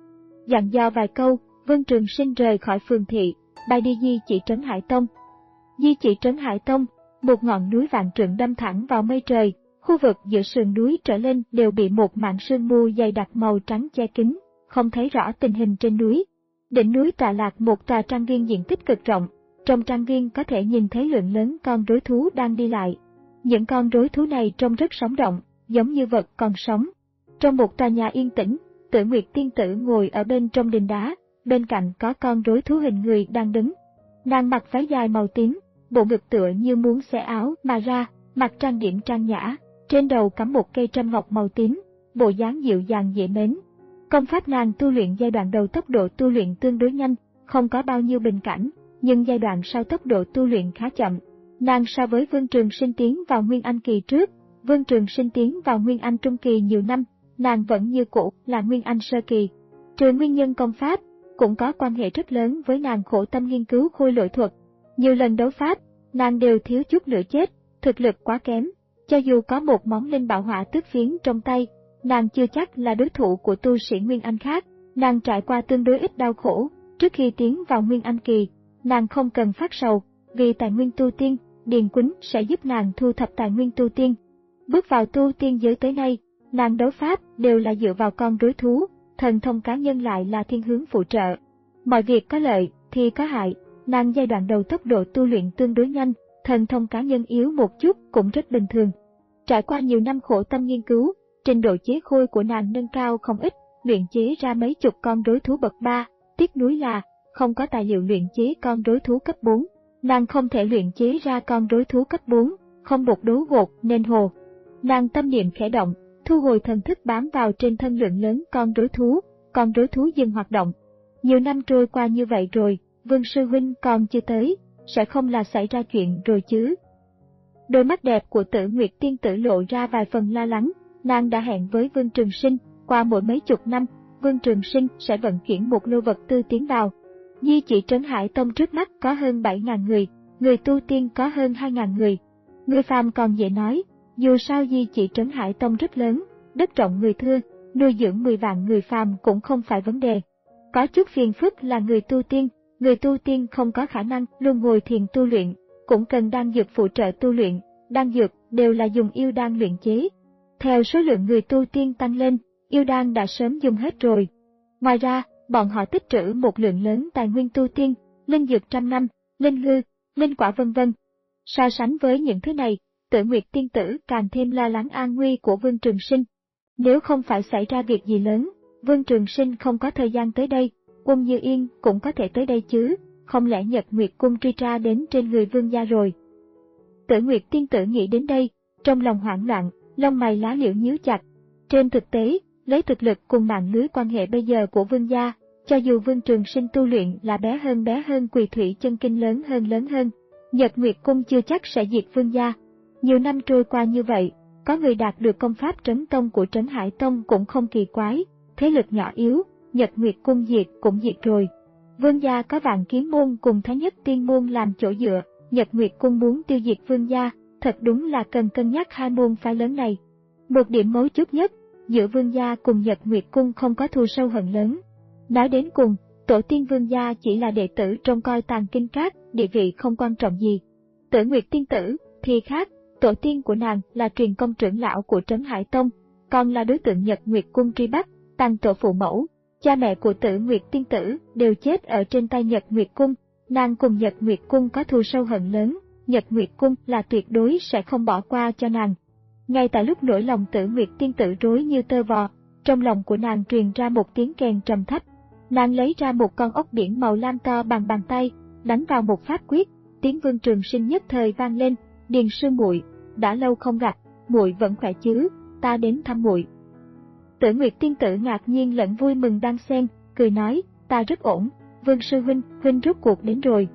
S1: Dặn dò vài câu, Vương Trường Sinh rời khỏi phường thị, bay đi Di Chỉ Trấn Hải Tông. Di Chỉ Trấn Hải Tông, một ngọn núi vạn trượng đâm thẳng vào mây trời, khu vực giữa sườn núi trở lên đều bị một màn sương mù dày đặc màu trắng che kín, không thấy rõ tình hình trên núi. Đỉnh núi tọa lạc một tòa trang viên diện tích cực rộng, trong trang viên có thể nhìn thấy lượng lớn con rối thú đang đi lại. Những con rối thú này trông rất sống động, giống như vật còn sống. Trong một tòa nhà yên tĩnh, Tử Nguyệt tiên tử ngồi ở bên trong đình đá, bên cạnh có con rối thú hình người đang đứng. Nàng mặc váy dài màu tím, bộ ngực tựa như muốn xẻ áo mà ra, mặt trang điểm trang nhã, trên đầu cắm một cây trâm ngọc màu tím, bộ dáng dịu dàng dễ mến. Công pháp nàng tu luyện giai đoạn đầu tốc độ tu luyện tương đối nhanh, không có bao nhiêu bình cảnh, nhưng giai đoạn sau tốc độ tu luyện khá chậm. Nàng so với Vương Trường Sinh tiến vào Nguyên Anh kỳ trước, Vương Trường Sinh tiến vào Nguyên Anh trung kỳ nhiều năm, nàng vẫn như cũ là Nguyên Anh sơ kỳ. Trừ nguyên nhân công pháp, cũng có quan hệ rất lớn với nàng khổ tâm nghiên cứu khôi lỗi thuật. Nhiều lần đấu pháp, nàng đều thiếu chút nữa chết, thực lực quá kém. Cho dù có một món linh bảo hỏa tước phiến trong tay, nàng chưa chắc là đối thủ của tu sĩ Nguyên Anh khác. Nàng trải qua tương đối ít đau khổ, trước khi tiến vào Nguyên Anh kỳ, nàng không cần phát sầu, vì tài nguyên tu tiên, Điền Quýnh sẽ giúp nàng thu thập tài nguyên tu tiên. Bước vào tu tiên giới tới nay, nàng đấu pháp đều là dựa vào con rối thú, thần thông cá nhân lại là thiên hướng phụ trợ. Mọi việc có lợi thì có hại, nàng giai đoạn đầu tốc độ tu luyện tương đối nhanh, thần thông cá nhân yếu một chút cũng rất bình thường. Trải qua nhiều năm khổ tâm nghiên cứu, trình độ chế khôi của nàng nâng cao không ít, luyện chế ra mấy chục con rối thú bậc ba, tiếc nuối là không có tài liệu luyện chế con rối thú cấp bốn. Nàng không thể luyện chế ra con rối thú cấp bốn, không một đấu gột nên hồ. Nàng tâm niệm khẽ động, thu hồi thần thức bám vào trên thân lượng lớn con rối thú, con rối thú dừng hoạt động. Nhiều năm trôi qua như vậy rồi, Vương sư huynh còn chưa tới, sẽ không là xảy ra chuyện rồi chứ? Đôi mắt đẹp của Tử Nguyệt tiên tử lộ ra vài phần lo lắng, nàng đã hẹn với Vương Trường Sinh, qua mỗi mấy chục năm, Vương Trường Sinh sẽ vận chuyển một lô vật tư tiến vào. Di Chỉ Trấn Hải Tông trước mắt có hơn bảy nghìn người, người tu tiên có hơn hai nghìn người. Người phàm còn dễ nói, dù sao Di Chỉ Trấn Hải Tông rất lớn, đất rộng người thưa, nuôi dưỡng mười vạn người phàm cũng không phải vấn đề. Có chút phiền phức là người tu tiên, người tu tiên không có khả năng luôn ngồi thiền tu luyện, cũng cần đan dược phụ trợ tu luyện, đan dược đều là dùng yêu đan luyện chế. Theo số lượng người tu tiên tăng lên, yêu đan đã sớm dùng hết rồi. Ngoài ra, bọn họ tích trữ một lượng lớn tài nguyên tu tiên, linh dược trăm năm, linh ngư, linh quả vân vân. So sánh với những thứ này, Tử Nguyệt tiên tử càng thêm lo lắng an nguy của Vương Trường Sinh. Nếu không phải xảy ra việc gì lớn, Vương Trường Sinh không có thời gian tới đây, Uông Như Yên cũng có thể tới đây chứ, không lẽ Nhật Nguyệt cung truy tra đến trên người Vương gia rồi. Tử Nguyệt tiên tử nghĩ đến đây, trong lòng hoảng loạn, lông mày lá liễu nhíu chặt. Trên thực tế, lấy thực lực cùng mạng lưới quan hệ bây giờ của Vương gia, cho dù Vương Trường Sinh tu luyện là bé hơn bé hơn Quỳ Thủy chân kinh lớn hơn lớn hơn, Nhật Nguyệt cung chưa chắc sẽ diệt Vương gia. Nhiều năm trôi qua như vậy, có người đạt được công pháp trấn tông của Trấn Hải Tông cũng không kỳ quái, thế lực nhỏ yếu, Nhật Nguyệt cung diệt cũng diệt rồi. Vương gia có Vạn Kiếm môn cùng Thái Nhất Tiên môn làm chỗ dựa, Nhật Nguyệt cung muốn tiêu diệt Vương gia, thật đúng là cần cân nhắc hai môn phái lớn này. Một điểm mấu chốt nhất, giữa Vương gia cùng Nhật Nguyệt cung không có thù sâu hận lớn. Nói đến cùng, tổ tiên Vương gia chỉ là đệ tử trông coi tàng kinh các, địa vị không quan trọng gì. Tử Nguyệt tiên tử thì khác, tổ tiên của nàng là truyền công trưởng lão của Trấn Hải Tông, còn là đối tượng Nhật Nguyệt cung truy bắt, tàng tổ phụ mẫu. Cha mẹ của Tử Nguyệt tiên tử đều chết ở trên tay Nhật Nguyệt cung, nàng cùng Nhật Nguyệt cung có thù sâu hận lớn, Nhật Nguyệt cung là tuyệt đối sẽ không bỏ qua cho nàng. Ngay tại lúc nỗi lòng Tử Nguyệt tiên tử rối như tơ vò, trong lòng của nàng truyền ra một tiếng kèn trầm thấp. Nàng lấy ra một con ốc biển màu lam to bằng bàn tay, đánh vào một pháp quyết, tiếng Vương Trường Sinh nhất thời vang lên, Điền sư muội, đã lâu không gặp, muội vẫn khỏe chứ, ta đến thăm muội. Tử Nguyệt tiên tử ngạc nhiên lẫn vui mừng đan xen, cười nói, ta rất ổn, Vương sư huynh, huynh rốt cuộc đến rồi.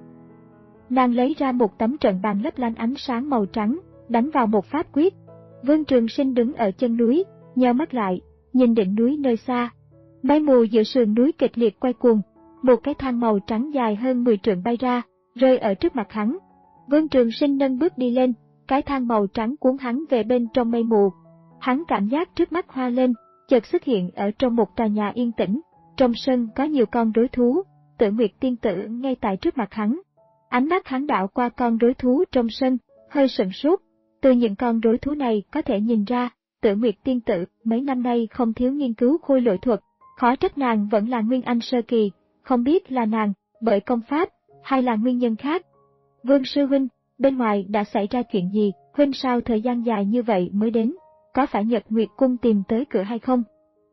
S1: Nàng lấy ra một tấm trận bàn lấp lánh ánh sáng màu trắng, đánh vào một pháp quyết. Vương Trường Sinh đứng ở chân núi, nheo mắt lại, nhìn đỉnh núi nơi xa. Mây mù giữa sườn núi kịch liệt quay cuồng, một cái thang màu trắng dài hơn mười trượng bay ra, rơi ở trước mặt hắn. Vương Trường Sinh nâng bước đi lên, cái thang màu trắng cuốn hắn về bên trong mây mù. Hắn cảm giác trước mắt hoa lên, chợt xuất hiện ở trong một tòa nhà yên tĩnh. Trong sân có nhiều con rối thú, Tử Nguyệt tiên tử ngay tại trước mặt hắn. Ánh mắt hắn đảo qua con rối thú trong sân, hơi sửng sốt. Từ những con rối thú này có thể nhìn ra, Tử Nguyệt tiên tử mấy năm nay không thiếu nghiên cứu khôi lỗi thuật, khó trách nàng vẫn là Nguyên Anh sơ kỳ, không biết là nàng bởi công pháp hay là nguyên nhân khác. Vương sư huynh, bên ngoài đã xảy ra chuyện gì, huynh sao thời gian dài như vậy mới đến, có phải Nhật Nguyệt cung tìm tới cửa hay không?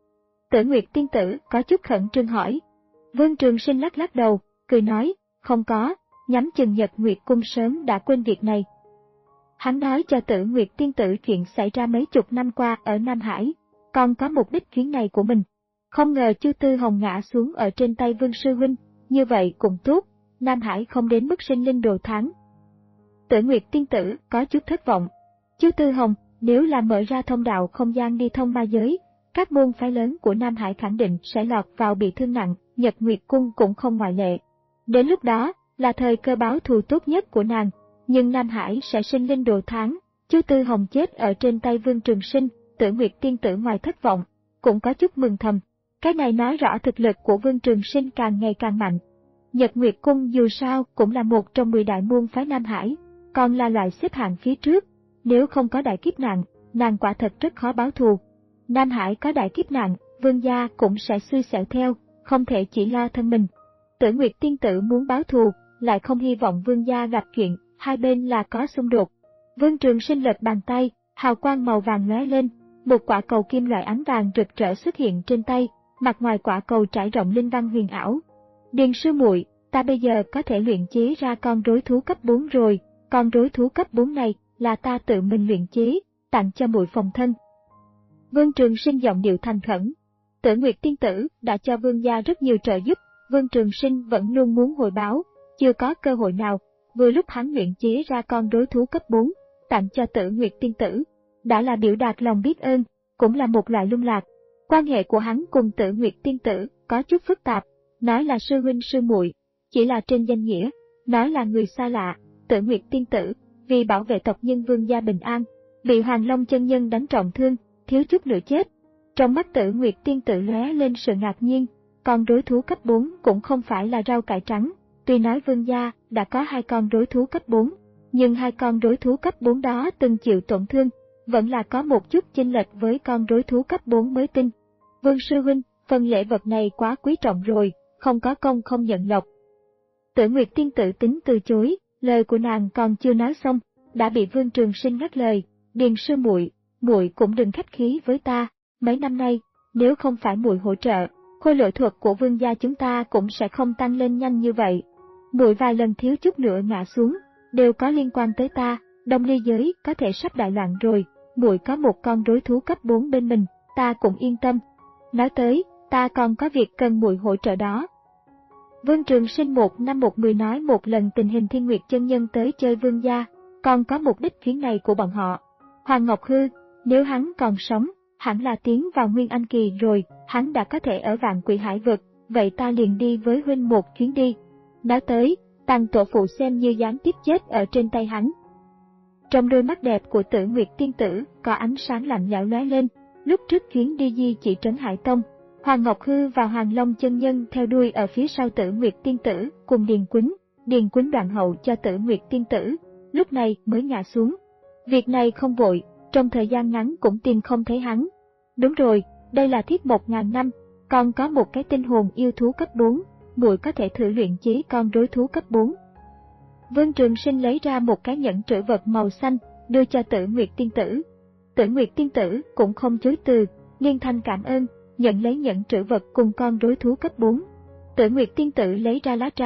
S1: Tử Nguyệt tiên tử có chút khẩn trương hỏi. Vương Trường Sinh lắc lắc đầu, cười nói, không có, nhắm chừng Nhật Nguyệt cung sớm đã quên việc này. Hắn nói cho Tử Nguyệt tiên tử chuyện xảy ra mấy chục năm qua ở Nam Hải, còn có mục đích chuyến này của mình. Không ngờ Chu Tư Hồng ngã xuống ở trên tay Vương sư huynh, như vậy cũng tốt, Nam Hải không đến mức sinh linh đồ thán. Tử Nguyệt tiên tử có chút thất vọng. Chu Tư Hồng, nếu là mở ra thông đạo không gian đi thông ma giới, các môn phái lớn của Nam Hải khẳng định sẽ lọt vào bị thương nặng, Nhật Nguyệt cung cũng không ngoại lệ. Đến lúc đó, là thời cơ báo thù tốt nhất của nàng, nhưng Nam Hải sẽ sinh linh đồ thán. Chu Tư Hồng chết ở trên tay Vương Trường Sinh, Tử Nguyệt tiên tử ngoài thất vọng, cũng có chút mừng thầm. Cái này nói rõ thực lực của Vương Trường Sinh càng ngày càng mạnh. Nhật Nguyệt cung dù sao cũng là một trong mười đại môn phái Nam Hải, còn là loại xếp hạng phía trước. Nếu không có đại kiếp nạn, nàng quả thật rất khó báo thù. Nam Hải có đại kiếp nạn, Vương gia cũng sẽ xui xẻo theo, không thể chỉ lo thân mình. Tử Nguyệt tiên tử muốn báo thù, lại không hy vọng Vương gia gặp chuyện, hai bên là có xung đột. Vương Trường Sinh lật bàn tay, hào quang màu vàng lóe lên, một quả cầu kim loại ánh vàng rực rỡ xuất hiện trên tay, mặt ngoài quả cầu trải rộng linh văn huyền ảo. Điền sư muội, ta bây giờ có thể luyện chế ra con rối thú cấp bốn rồi, con rối thú cấp bốn này là ta tự mình luyện chế, tặng cho muội phòng thân. Vương Trường Sinh giọng điệu thành khẩn. Tử Nguyệt tiên tử đã cho Vương gia rất nhiều trợ giúp, Vương Trường Sinh vẫn luôn muốn hồi báo, chưa có cơ hội nào. Vừa lúc hắn luyện chế ra con rối thú cấp bốn, tặng cho Tử Nguyệt tiên tử, đã là biểu đạt lòng biết ơn, cũng là một loại lung lạc. Quan hệ của hắn cùng Tử Nguyệt tiên tử có chút phức tạp, nói là sư huynh sư muội, chỉ là trên danh nghĩa, nói là người xa lạ. Tử Nguyệt tiên tử vì bảo vệ tộc nhân Vương gia bình an, bị Hoàng Long chân nhân đánh trọng thương, thiếu chút nữa chết. Trong mắt Tử Nguyệt tiên tử lóe lên sự ngạc nhiên, con rối thú cấp bốn cũng không phải là rau cải trắng. Tuy nói Vương gia đã có hai con rối thú cấp bốn, nhưng hai con rối thú cấp bốn đó từng chịu tổn thương, vẫn là có một chút chênh lệch với con rối thú cấp bốn mới tinh. Vương sư huynh, phần lễ vật này quá quý trọng rồi, không có công không nhận lộc. Tử Nguyệt tiên tử tính từ chối, lời của nàng còn chưa nói xong, đã bị Vương Trường Sinh ngắt lời. Điền sư muội, muội cũng đừng khách khí với ta, mấy năm nay, nếu không phải muội hỗ trợ, khôi lỗi thuật của Vương gia chúng ta cũng sẽ không tăng lên nhanh như vậy. Muội vài lần thiếu chút nữa ngã xuống, đều có liên quan tới ta, Đông Ly giới có thể sắp đại loạn rồi, muội có một con rối thú cấp bốn bên mình, ta cũng yên tâm. Nói tới, ta còn có việc cần muội hỗ trợ đó. Vương Trường Sinh một năm một mười nói một lần tình hình Thiên Nguyệt chân nhân tới chơi Vương gia, còn có mục đích chuyến này của bọn họ. Hoàng Ngọc Hư, nếu hắn còn sống, hẳn là tiến vào Nguyên Anh kỳ rồi, hắn đã có thể ở Vạn Quỷ Hải vực, vậy ta liền đi với huynh một chuyến đi. Nói tới, Tằng tổ phụ xem như gián tiếp chết ở trên tay hắn. Trong đôi mắt đẹp của Tử Nguyệt tiên tử có ánh sáng lạnh lẽo lóe lên, lúc trước chuyến đi di chỉ trấn Hải Tông, Hoàng Ngọc Hư và Hoàng Long chân nhân theo đuôi ở phía sau Tử Nguyệt tiên tử cùng Điền Quýnh, Điền Quýnh đoạn hậu cho Tử Nguyệt tiên tử, lúc này mới ngã xuống. Việc này không vội, trong thời gian ngắn cũng tìm không thấy hắn. Đúng rồi, đây là thiết một ngàn năm, còn có một cái tinh hồn yêu thú cấp bốn, muội có thể thử luyện chế con rối thú cấp bốn. Vương Trường Sinh lấy ra một cái nhẫn trữ vật màu xanh, đưa cho Tử Nguyệt tiên tử. Tử Nguyệt tiên tử cũng không chối từ, liên thanh cảm ơn, nhận lấy nhẫn trữ vật cùng con rối thú cấp bốn. Tử Nguyệt tiên tử lấy ra lá trà,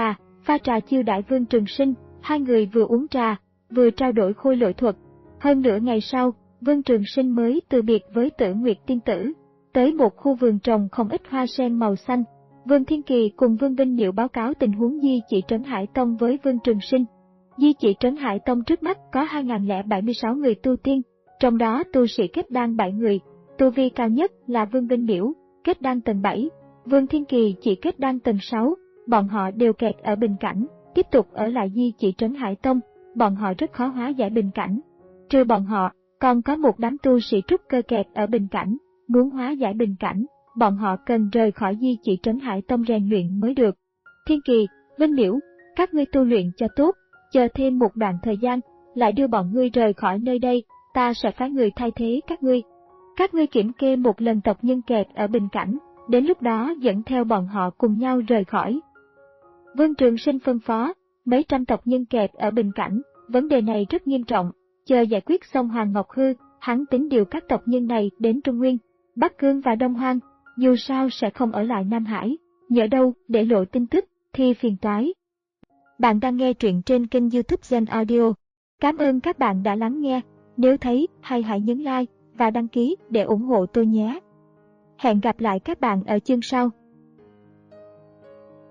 S1: pha trà chiêu đãi Vương Trường Sinh, hai người vừa uống trà, vừa trao đổi khôi lỗi thuật. Hơn nửa ngày sau, Vương Trường Sinh mới từ biệt với Tử Nguyệt tiên tử, tới một khu vườn trồng không ít hoa sen màu xanh. Vương Thiên Kỳ cùng Vương Vinh Nhiệu báo cáo tình huống Di Chỉ Trấn Hải Tông với Vương Trường Sinh. Di Chỉ Trấn Hải Tông trước mắt có hai nghìn không trăm bảy mươi sáu người tu tiên, trong đó tu sĩ kết đan bảy người, tu vi cao nhất là Vương Vinh Nhiệu, kết đan tầng bảy, Vương Thiên Kỳ chỉ kết đan tầng sáu, bọn họ đều kẹt ở bình cảnh, tiếp tục ở lại Di Chỉ Trấn Hải Tông, bọn họ rất khó hóa giải bình cảnh. Trừ bọn họ, còn có một đám tu sĩ trúc cơ kẹt ở bình cảnh, muốn hóa giải bình cảnh, bọn họ cần rời khỏi Di Chỉ Trấn Hải Tông rèn luyện mới được. Thiên Kỳ, Vinh Nhiễu, các ngươi tu luyện cho tốt, chờ thêm một đoạn thời gian, lại đưa bọn ngươi rời khỏi nơi đây, ta sẽ phái người thay thế các ngươi. Các ngươi kiểm kê một lần tộc nhân kẹt ở bình cảnh, đến lúc đó dẫn theo bọn họ cùng nhau rời khỏi. Vương Trường Sinh phân phó, mấy trăm tộc nhân kẹt ở bình cảnh, vấn đề này rất nghiêm trọng, chờ giải quyết xong Hoàng Ngọc Hư, hắn tính điều các tộc nhân này đến Trung Nguyên, Bắc Cương và Đông Hoang, dù sao sẽ không ở lại Nam Hải, nhỡ đâu để lộ tin tức thì phiền toái. Bạn đang nghe truyện trên kênh YouTube Gen Audio. Cảm ơn các bạn đã lắng nghe, nếu thấy hay hãy nhấn like và đăng ký để ủng hộ tôi nhé. Hẹn gặp lại các bạn ở chương sau.